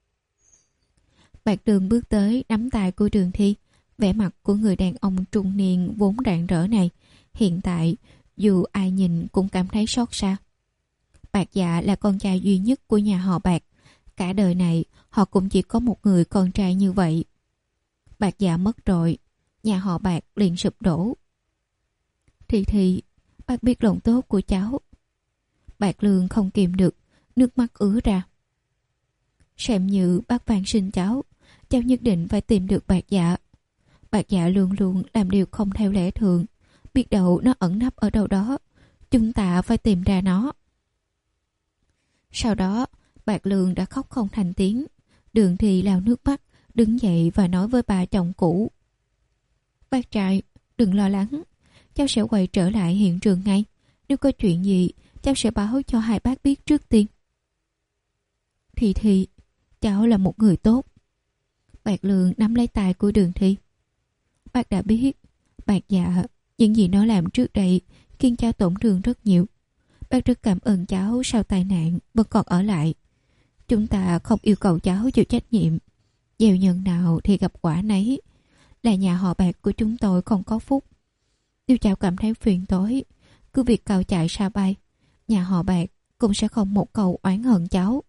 Bạc Đường bước tới nắm tay của Đường Thi. Vẻ mặt của người đàn ông trung niên vốn rạng rỡ này, hiện tại dù ai nhìn cũng cảm thấy xót xa. Bạc Dạ là con trai duy nhất của nhà họ Bạc. Cả đời này họ cũng chỉ có một người con trai như vậy. Bạc Dạ mất rồi, nhà họ Bạc liền sụp đổ. Thì thì, bác biết lòng tốt của cháu. Bạc Lương không kìm được, nước mắt ứa ra. Xem như bác van xin cháu, cháu nhất định phải tìm được Bạc Dạ. Bạc Dạ luôn luôn làm điều không theo lẽ thường, biết đâu nó ẩn nấp ở đâu đó, chúng ta phải tìm ra nó. Sau đó, Bạc Lương đã khóc không thành tiếng. Đường Thi lau nước mắt, đứng dậy và nói với bà chồng cũ. Bác trai, đừng lo lắng, cháu sẽ quay trở lại hiện trường ngay. Nếu có chuyện gì, cháu sẽ báo cho hai bác biết trước tiên. Thì thì, cháu là một người tốt. Bạc Lương nắm lấy tay của Đường Thi. Bác đã biết, Bạc Dạ, những gì nó làm trước đây khiến cháu tổn thương rất nhiều. Bác rất cảm ơn cháu sau tai nạn vẫn còn ở lại. Chúng ta không yêu cầu cháu chịu trách nhiệm. Gieo nhân nào thì gặp quả nấy. Là nhà họ Bạc của chúng tôi không có phúc. Nếu cháu cảm thấy phiền toái, cứ việc cao chạy xa bay, nhà họ Bạc cũng sẽ không một câu oán hận cháu.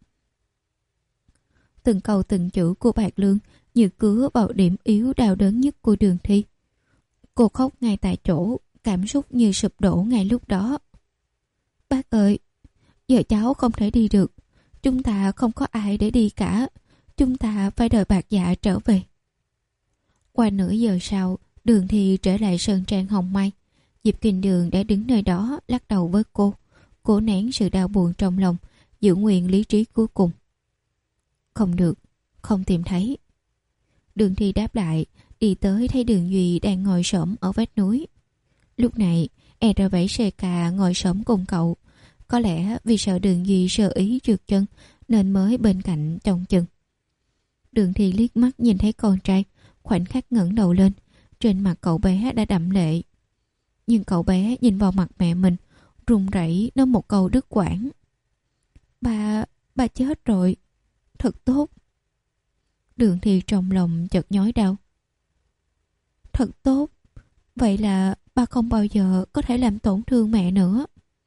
Từng câu từng chữ của Bạc Lương như cứa vào điểm yếu đau đớn nhất của Đường Thi. Cô khóc ngay tại chỗ, cảm xúc như sụp đổ ngay lúc đó. Bác ơi, giờ cháu không thể đi được. Chúng ta không có ai để đi cả. Chúng ta phải đợi Bạc Dạ trở về. Qua nửa giờ sau, Đường Thi trở lại sơn trang Hồng Mai. Diệp Kinh Đường đã đứng nơi đó lắc đầu với cô. Cố nén sự đau buồn trong lòng, giữ nguyên lý trí cuối cùng. Không được, không tìm thấy. Đường Thi đáp lại, đi tới thấy Đường Duy đang ngồi xổm ở vách núi. Lúc này, e rờ bảy xê ca ngồi xổm cùng cậu. Có lẽ vì sợ Đường Duy sơ ý trượt chân nên mới bên cạnh trông chừng. Đường Thi liếc mắt nhìn thấy con trai, khoảnh khắc ngẩng đầu lên, trên mặt cậu bé đã đẫm lệ. Nhưng cậu bé nhìn vào mặt mẹ mình, run rẩy nói một câu đứt quãng. Ba, ba chết rồi. Thật tốt. Đường Thi trong lòng chợt nhói đau. Thật tốt. Vậy là ba không bao giờ có thể làm tổn thương mẹ nữa.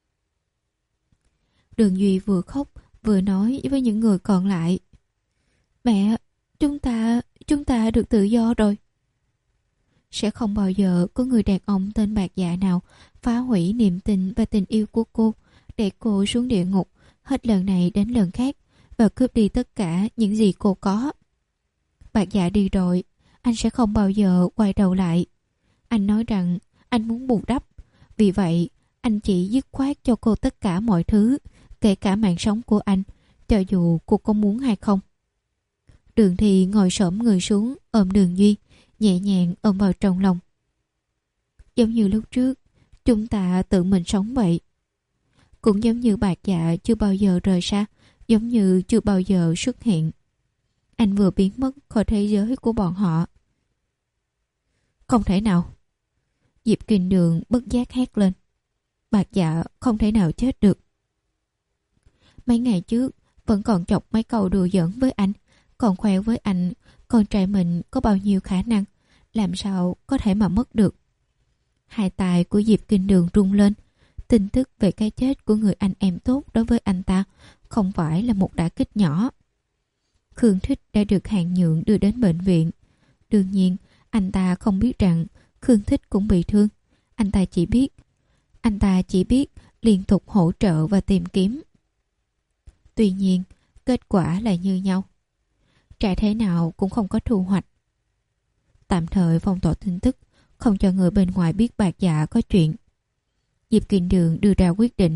Đường Duy vừa khóc vừa nói với những người còn lại. Mẹ, chúng ta, chúng ta được tự do rồi. Sẽ không bao giờ có người đàn ông tên Bạc Dạ nào phá hủy niềm tin và tình yêu của cô, để cô xuống địa ngục hết lần này đến lần khác và cướp đi tất cả những gì cô có. Bạc Dạ đi rồi, anh sẽ không bao giờ quay đầu lại. Anh nói rằng anh muốn bù đắp, vì vậy anh chỉ dứt khoát cho cô tất cả mọi thứ, kể cả mạng sống của anh, cho dù cô có muốn hay không. Đường Thi ngồi xổm người xuống ôm Đường Duy, nhẹ nhàng ôm vào trong lòng. Giống như lúc trước, chúng ta tự mình sống vậy. Cũng giống như Bạc Dạ chưa bao giờ rời xa, giống như chưa bao giờ xuất hiện. Anh vừa biến mất khỏi thế giới của bọn họ. Không thể nào. Diệp Kinh Đường bất giác hét lên. Bạc Dạ không thể nào chết được. Mấy ngày trước vẫn còn chọc mấy câu đùa giỡn với anh, còn khoe với anh con trai mình có bao nhiêu khả năng, làm sao có thể mà mất được. Hai tay của Diệp Kinh Đường rung lên. Tin tức về cái chết của người anh em tốt đối với anh ta không phải là một đả kích nhỏ. Khương Thích đã được Hàn Nhượng đưa đến bệnh viện. Đương nhiên, anh ta không biết rằng Khương Thích cũng bị thương. Anh ta chỉ biết, anh ta chỉ biết liên tục hỗ trợ và tìm kiếm. Tuy nhiên, kết quả là như nhau. Trại thế nào cũng không có thu hoạch. Tạm thời phong tỏa tin tức, không cho người bên ngoài biết Bạc Dạ có chuyện. Diệp Kinh Đường đưa ra quyết định.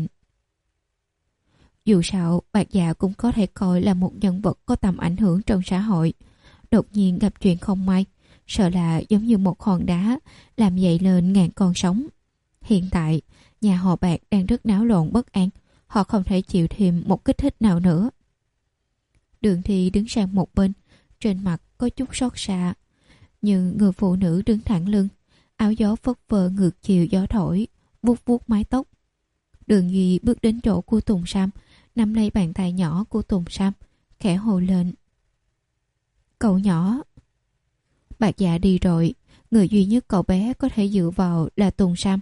Dù sao, Bạc Dạ cũng có thể coi là một nhân vật có tầm ảnh hưởng trong xã hội. Đột nhiên gặp chuyện không may, sợ là giống như một hòn đá làm dậy lên ngàn con sóng. Hiện tại, nhà họ Bạc đang rất náo loạn bất an. Họ không thể chịu thêm một kích thích nào nữa. Đường Thi đứng sang một bên, trên mặt có chút xót xa. Nhưng người phụ nữ đứng thẳng lưng, áo gió phất phơ ngược chiều gió thổi, vuốt vuốt mái tóc. Đường Duy bước đến chỗ của Tùng Sam, nắm lấy bàn tay nhỏ của Tùng Sam, khẽ hồ lên. Cậu nhỏ. Bạc Dạ đi rồi, người duy nhất cậu bé có thể dựa vào là Tùng Sam.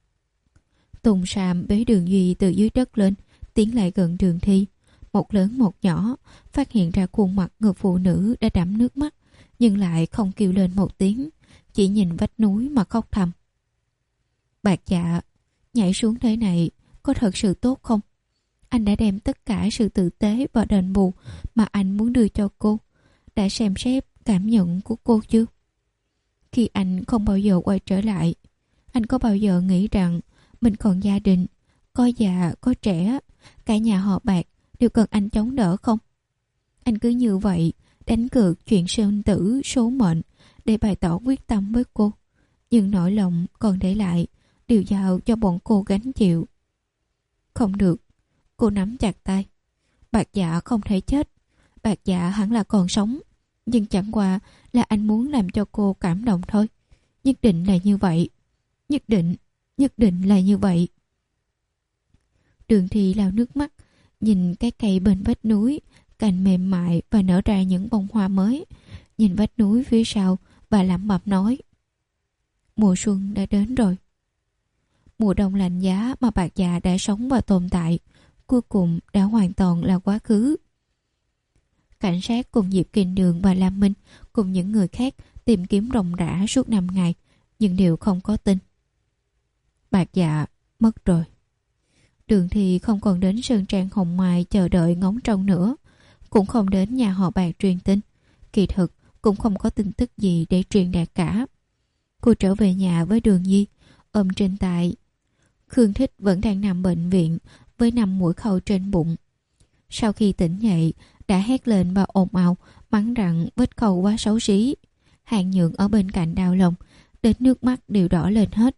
Tùng Sam bế Đường Duy từ dưới đất lên, tiến lại gần Đường Thi. Một lớn một nhỏ, phát hiện ra khuôn mặt người phụ nữ đã đẫm nước mắt, nhưng lại không kêu lên một tiếng, chỉ nhìn vách núi mà khóc thầm. Bạc Dạ, nhảy xuống thế này có thật sự tốt không? Anh đã đem tất cả sự tử tế và đền bù mà anh muốn đưa cho cô. Đã xem xét cảm nhận của cô chưa? Khi anh không bao giờ quay trở lại, anh có bao giờ nghĩ rằng mình còn gia đình, có già, có trẻ, cả nhà họ Bạc đều cần anh chống đỡ không? Anh cứ như vậy đánh cược chuyện sinh tử số mệnh để bày tỏ quyết tâm với cô, nhưng nỗi lòng còn để lại đều giao cho bọn cô gánh chịu. Không được. Cô nắm chặt tay. Bạc Dạ không thể chết. Bạc Dạ hẳn là còn sống, nhưng chẳng qua là anh muốn làm cho cô cảm động thôi. Nhất định là như vậy. Nhất định, nhất định là như vậy. Đường Thi lau nước mắt, nhìn cái cây bên vách núi, cành mềm mại và nở ra những bông hoa mới. Nhìn vách núi phía sau và lẩm bẩm nói. Mùa xuân đã đến rồi. Mùa đông lạnh giá mà Bạc Dạ đã sống và tồn tại, cuối cùng đã hoàn toàn là quá khứ. Cảnh sát cùng Diệp Kinh Đường và Lam Minh cùng những người khác tìm kiếm ròng rã suốt năm ngày, nhưng đều không có tin. Bạc Dạ mất rồi. Đường Thi không còn đến Sơn Trang Hồng Mai chờ đợi ngóng trông nữa, cũng không đến nhà họ Bạc truyền tin. Kỳ thực cũng không có tin tức gì để truyền đạt cả. Cô trở về nhà với Đường Nhi, ôm trên tay Khương Thích vẫn đang nằm bệnh viện với năm mũi khâu trên bụng. Sau khi tỉnh dậy, đã hét lên và ồn ào, mắng rằng vết khâu quá xấu xí. Hàng Nhượng ở bên cạnh đau lòng, đến nước mắt đều đỏ lên hết.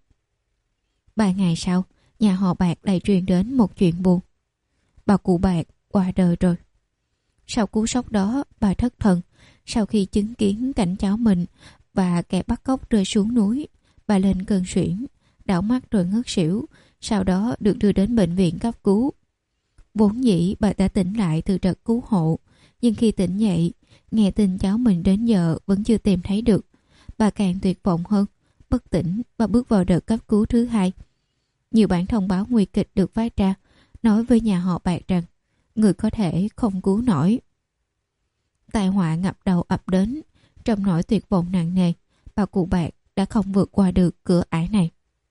Ba ngày sau, nhà họ Bạc lại truyền đến một chuyện buồn. Bà cụ Bạc qua đời rồi. Sau cú sốc đó, bà thất thần. Sau khi chứng kiến cảnh cháu mình và kẻ bắt cóc rơi xuống núi, bà lên cơn suyễn, đảo mắt rồi ngất xỉu, sau đó được đưa đến bệnh viện cấp cứu. Vốn dĩ bà đã tỉnh lại từ đợt cứu hộ, nhưng khi tỉnh dậy, nghe tin cháu mình đến giờ vẫn chưa tìm thấy được, bà càng tuyệt vọng hơn, bất tỉnh và bước vào đợt cấp cứu thứ hai. Nhiều bản thông báo nguy kịch được phát ra, nói với nhà họ Bạc rằng người có thể không cứu nổi. Tai họa ngập đầu ập đến, trong nỗi tuyệt vọng nặng nề, bà cụ Bạc đã không vượt qua được cửa ải này.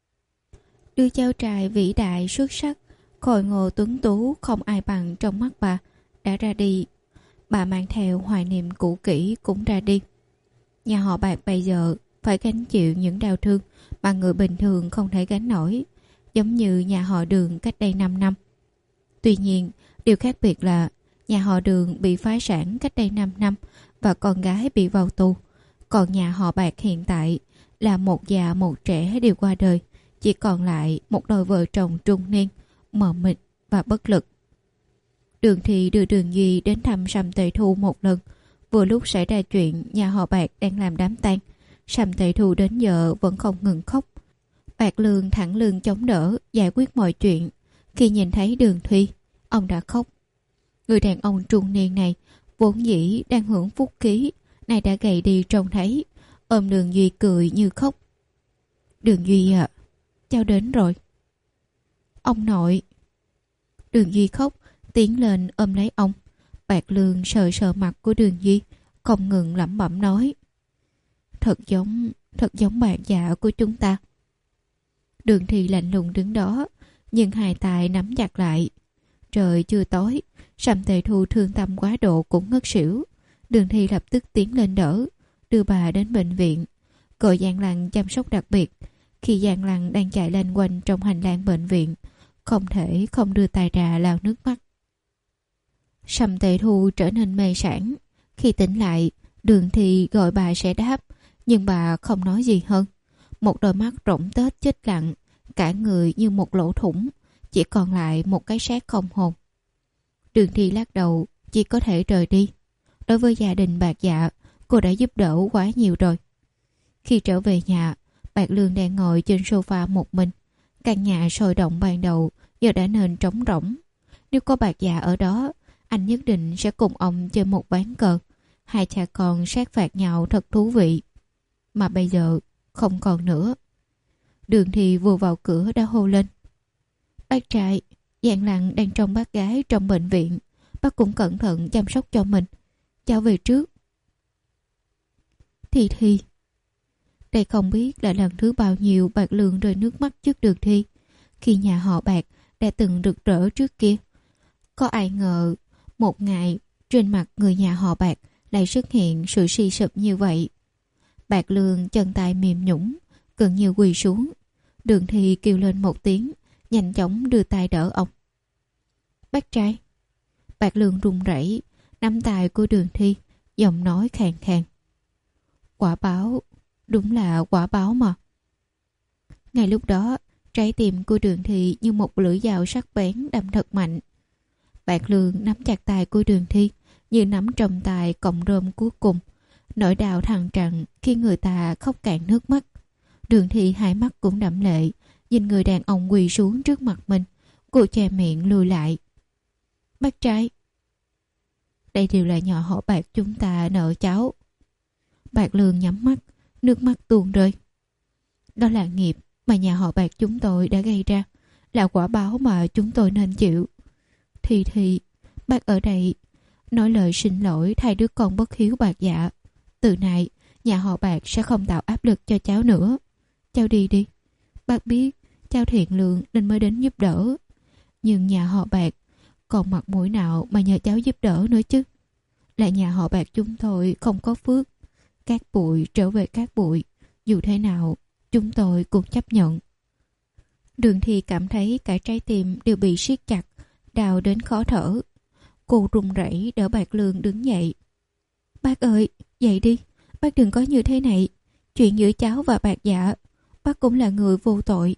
Đứa cháu trai vĩ đại xuất sắc, khôi ngô tuấn tú không ai bằng trong mắt bà đã ra đi. Bà mang theo hoài niệm cũ kỹ cũng ra đi. Nhà họ Bạc bây giờ phải gánh chịu những đau thương mà người bình thường không thể gánh nổi, giống như nhà họ Đường cách đây năm năm. Tuy nhiên, điều khác biệt là nhà họ Đường bị phá sản cách đây năm năm và con gái bị vào tù. Còn nhà họ Bạc hiện tại là một già một trẻ đều qua đời, chỉ còn lại một đôi vợ chồng trung niên, mờ mịt và bất lực. Đường Thị đưa Đường Duy đến thăm Sầm Tề Thu một lần. Vừa lúc xảy ra chuyện nhà họ Bạc đang làm đám tang, Sầm Tề Thu đến giờ vẫn không ngừng khóc. Bạc Lương thẳng lưng chống đỡ, giải quyết mọi chuyện. Khi nhìn thấy Đường Thuy, ông đã khóc. Người đàn ông trung niên này vốn dĩ đang hưởng phúc khí, nay đã gầy đi trông thấy, ôm Đường Duy cười như khóc. Đường Duy ạ, à, cháu đến rồi. Ông nội. Đường Duy khóc, tiến lên ôm lấy ông. Bạc Lương sờ sờ mặt của Đường Duy, không ngừng lẩm bẩm nói. Thật giống, thật giống Bạc Dạ của chúng ta. Đường Thị lạnh lùng đứng đó, nhưng hai tay nắm chặt lại. Trời chưa tối, Sầm Tề Thu thương tâm quá độ cũng ngất xỉu. Đường Thị lập tức tiến lên đỡ, đưa bà đến bệnh viện. Gọi Giang Lăng chăm sóc đặc biệt. Khi Giang Lăng đang chạy lanh quanh trong hành lang bệnh viện, không thể không đưa tay ra lau nước mắt. Sầm Tề Thu trở nên mê sảng. Khi tỉnh lại, Đường Thị gọi bà sẽ đáp, Nhưng bà không nói gì hơn. Một đôi mắt rỗng tết chết lặng, cả người như một lỗ thủng, chỉ còn lại một cái xác không hồn. Đường Thi lắc đầu, chỉ có thể rời đi. Đối với gia đình Bạc Dạ, cô đã giúp đỡ quá nhiều rồi. Khi trở về nhà, Bạc Lương đang ngồi trên sofa một mình. Căn nhà sôi động ban đầu giờ đã nên trống rỗng. Nếu có Bạc Dạ ở đó, anh nhất định sẽ cùng ông chơi một ván cờ. Hai cha con sát phạt nhau thật thú vị. Mà bây giờ không còn nữa. Đường Thi vừa vào cửa đã hô lên: "Bác trai, Giang Lăng đang trông bác gái trong bệnh viện. Bác cũng cẩn thận chăm sóc cho mình. Cháu về trước." Thi Thi. Đây không biết là lần thứ bao nhiêu Bạc Lương rơi nước mắt trước Đường Thi. Khi nhà họ Bạc đã từng rực rỡ trước kia, có ai ngờ một ngày trên mặt người nhà họ Bạc lại xuất hiện sự suy sụp như vậy. Bạc Lương chân tay mềm nhũn, gần như quỳ xuống. Đường Thi kêu lên một tiếng, nhanh chóng đưa tay đỡ ông. "Bác trai." Bạc Lương run rẩy nắm tay của Đường Thi, giọng nói khàn khàn: "Quả báo, đúng là quả báo mà." Ngay lúc đó, trái tim của Đường Thi như một lưỡi dao sắc bén đâm thật mạnh. Bạc Lương nắm chặt tay của Đường Thi như nắm trong tay cọng rơm cuối cùng. Nỗi đau thằn trằn khi người ta khóc cạn nước mắt. Đường Thi hai mắt cũng đẫm lệ, nhìn người đàn ông quỳ xuống trước mặt mình. Cô che miệng lùi lại. "Bác trai, đây đều là nhỏ họ Bạc chúng ta nợ cháu." Bạc Lương nhắm mắt, nước mắt tuôn rơi. "Đó là nghiệp mà nhà họ Bạc chúng tôi đã gây ra, là quả báo mà chúng tôi nên chịu. Thì thì, bác ở đây nói lời xin lỗi thay đứa con bất hiếu Bạc Dạ. Từ nay, nhà họ Bạc sẽ không tạo áp lực cho cháu nữa. Cháu đi đi. Bác biết cháu thiện lương nên mới đến giúp đỡ. Nhưng nhà họ Bạc còn mặt mũi nào mà nhờ cháu giúp đỡ nữa chứ. Là nhà họ Bạc chúng tôi không có phước. Cát bụi trở về cát bụi. Dù thế nào, chúng tôi cũng chấp nhận." Đường Thi cảm thấy cả trái tim đều bị siết chặt, đau đến khó thở. Cô run rẩy đỡ Bạc Lương đứng dậy. "Bác ơi, dậy đi. Bác đừng có như thế này. Chuyện giữa cháu và Bạc Dạ, bác cũng là người vô tội."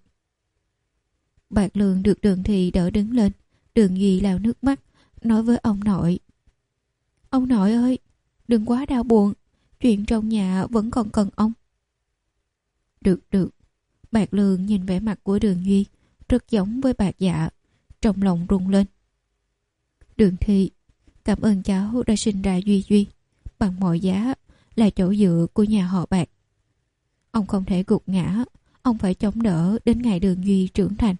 Bạc Lương được Đường Thi đỡ đứng lên. Đường Duy lau nước mắt, nói với ông nội: "Ông nội ơi, đừng quá đau buồn. Chuyện trong nhà vẫn còn cần ông." "Được được." Bạc Lương nhìn vẻ mặt của Đường Duy, rất giống với Bạc Dạ, trong lòng rung lên. "Đường Thi, cảm ơn cháu đã sinh ra Duy Duy. Bằng mọi giá là chỗ dựa của nhà họ Bạc. Ông không thể gục ngã, ông phải chống đỡ đến ngày Đường Duy trưởng thành.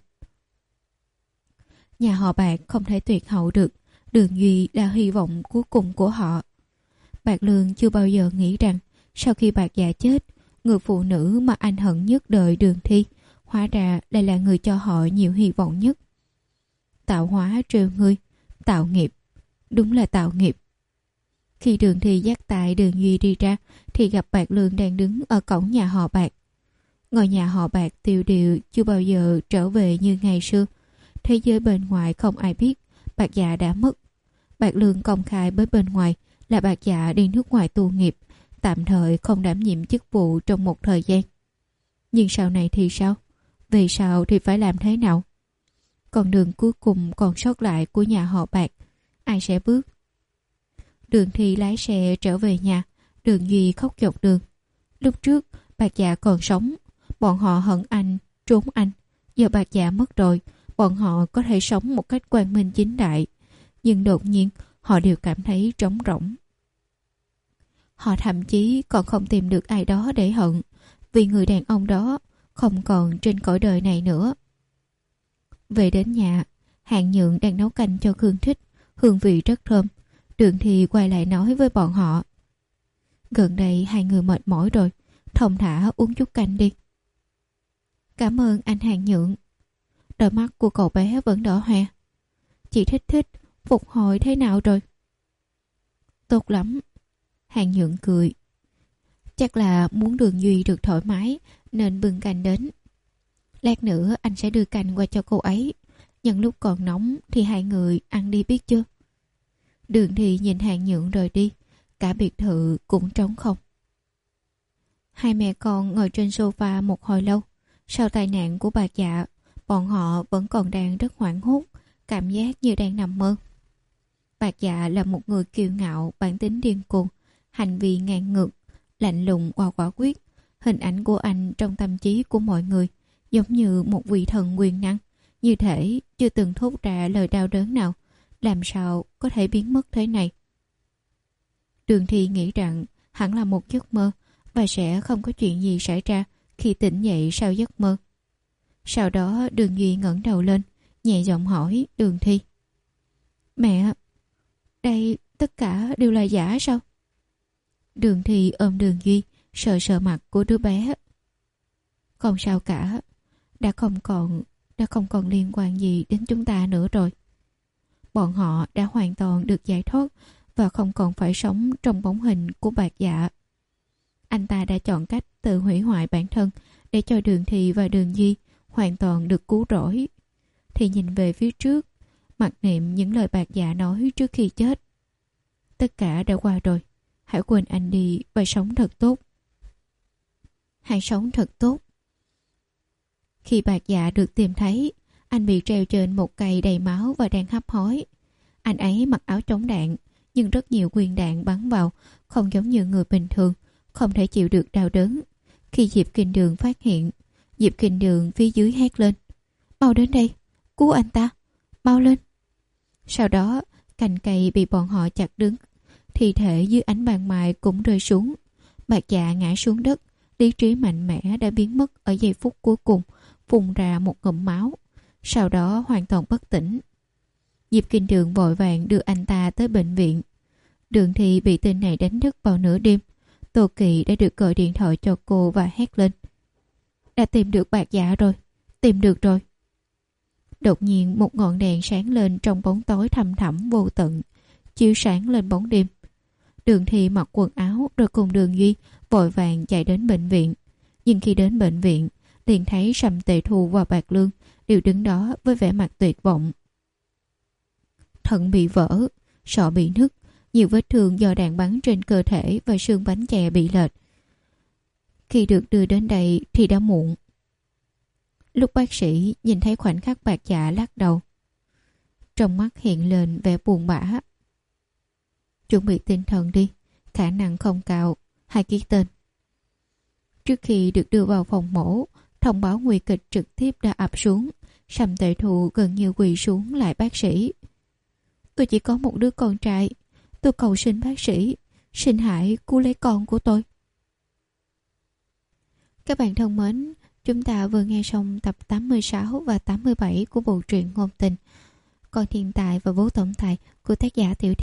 Nhà họ Bạc không thể tuyệt hậu được. Đường Duy là hy vọng cuối cùng của họ." Bạc Lương chưa bao giờ nghĩ rằng sau khi Bạc Dạ chết, người phụ nữ mà anh hận nhất đời Đường Thi hóa ra lại là người cho họ nhiều hy vọng nhất. Tạo hóa trêu ngươi, tạo nghiệp, đúng là tạo nghiệp. Khi Đường Thi dắt tay Đường Duy đi ra thì gặp Bạc Lương đang đứng ở cổng nhà họ Bạc. Ngôi nhà họ Bạc tiêu điều chưa bao giờ trở về như ngày xưa. Thế giới bên ngoài không ai biết Bạc Dạ đã mất. Bạc Lương công khai với bên ngoài là Bạc Dạ đi nước ngoài tu nghiệp, tạm thời không đảm nhiệm chức vụ trong một thời gian. Nhưng sau này thì sao? Về sau thì phải làm thế nào? Con đường cuối cùng còn sót lại của nhà họ Bạc, ai sẽ bước? Đường Thi lái xe trở về nhà. Đường Duy khóc dọc đường. Lúc trước Bạc Dạ còn sống, bọn họ hận anh, trốn anh. Giờ Bạc Dạ mất rồi, bọn họ có thể sống một cách quang minh chính đại. Nhưng đột nhiên họ đều cảm thấy trống rỗng. Họ thậm chí còn không tìm được ai đó để hận, vì người đàn ông đó không còn trên cõi đời này nữa. Về đến nhà, Hạng Nhượng đang nấu canh cho Khương Thích, hương vị rất thơm. Đường Thi quay lại nói với bọn họ: "Gần đây hai người mệt mỏi rồi, thong thả uống chút canh đi." "Cảm ơn anh Hạng Nhượng." Đôi mắt của cậu bé vẫn đỏ hoe. "Chị Thích Thích phục hồi thế nào rồi?" "Tốt lắm." Hạng Nhượng cười. "Chắc là muốn Đường Duy được thoải mái nên bưng canh đến. Lát nữa anh sẽ đưa canh qua cho cô ấy. Nhân lúc còn nóng thì hai người ăn đi biết chưa?" Đường Thi nhìn Hạng Nhượng rời đi. Cả biệt thự cũng trống không. Hai mẹ con ngồi trên sofa một hồi lâu. Sau tai nạn của bà Dạ, bọn họ vẫn còn đang rất hoảng hốt, cảm giác như đang nằm mơ. Bà Dạ là một người kiêu ngạo, bản tính điên cuồng, hành vi ngang ngược, lạnh lùng và quả quyết. Hình ảnh của anh trong tâm trí của mọi người giống như một vị thần quyền năng, như thể chưa từng thốt ra lời đau đớn nào, làm sao có thể biến mất thế này. Đường Thi nghĩ rằng hẳn là một giấc mơ và sẽ không có chuyện gì xảy ra khi tỉnh dậy sau giấc mơ. Sau đó Đường Duy ngẩng đầu lên, nhẹ giọng hỏi Đường Thi: Mẹ, đây tất cả đều là giả sao? Đường Thi ôm Đường Duy, sờ sờ mặt của đứa bé. Không sao cả, đã không còn đã không còn liên quan gì đến chúng ta nữa rồi. Bọn họ đã hoàn toàn được giải thoát và không còn phải sống trong bóng hình của Bạc Dạ. Anh ta đã chọn cách tự hủy hoại bản thân để cho Đường Thi và Đường Duy hoàn toàn được cứu rỗi. Thì nhìn về phía trước, mặc niệm những lời Bạc Dạ nói trước khi chết. Tất cả đã qua rồi, hãy quên anh đi và sống thật tốt. Hãy sống thật tốt. Khi Bạc Dạ được tìm thấy, anh bị treo trên một cây đầy máu và đang hấp hối. Anh ấy mặc áo chống đạn, nhưng rất nhiều viên đạn bắn vào, không giống như người bình thường, không thể chịu được đau đớn. Khi Diệp Kinh Đường phát hiện, Diệp Kinh Đường phía dưới hét lên: Mau đến đây, cứu anh ta, mau lên. Sau đó, cành cây bị bọn họ chặt đứng, thi thể dưới ánh ban mai cũng rơi xuống. Bạc Dạ ngã xuống đất, lý trí mạnh mẽ đã biến mất ở giây phút cuối cùng, phun ra một ngụm máu, sau đó hoàn toàn bất tỉnh. Diệp Kinh Đường vội vàng đưa anh ta tới bệnh viện. Đường Thi bị tên này đánh thức vào nửa đêm. Tô Kỳ đã được gọi điện thoại cho cô và hét lên: Đã tìm được Bạc Dạ rồi, tìm được rồi. Đột nhiên một ngọn đèn sáng lên trong bóng tối thăm thẳm vô tận, chiếu sáng lên bóng đêm. Đường Thi mặc quần áo rồi cùng Đường Duy vội vàng chạy đến bệnh viện. Nhưng khi đến bệnh viện, liền thấy Sầm Tề Thu và Bạc Lương đều đứng đó với vẻ mặt tuyệt vọng. Thận bị vỡ, sọ bị nứt, nhiều vết thương do đạn bắn trên cơ thể và xương bánh chè bị lệch. Khi được đưa đến đây thì đã muộn. Lúc bác sĩ nhìn thấy khoảnh khắc Bạc Dạ lắc đầu, trong mắt hiện lên vẻ buồn bã. Chuẩn bị tinh thần đi, khả năng không cao, hãy ký tên. Trước khi được đưa vào phòng mổ, thông báo nguy kịch trực tiếp đã ập xuống. Sầm Tề Thu gần như quỳ xuống lại bác sĩ. Tôi chỉ có một đứa con trai, tôi cầu xin bác sĩ, xin hãy cứu lấy con của tôi. Các bạn thân mến, chúng ta vừa nghe xong tập tám mươi sáu và tám mươi bảy của bộ truyện ngôn tình Con Thiên Tài và Bố Tổng Tài của tác giả Tiểu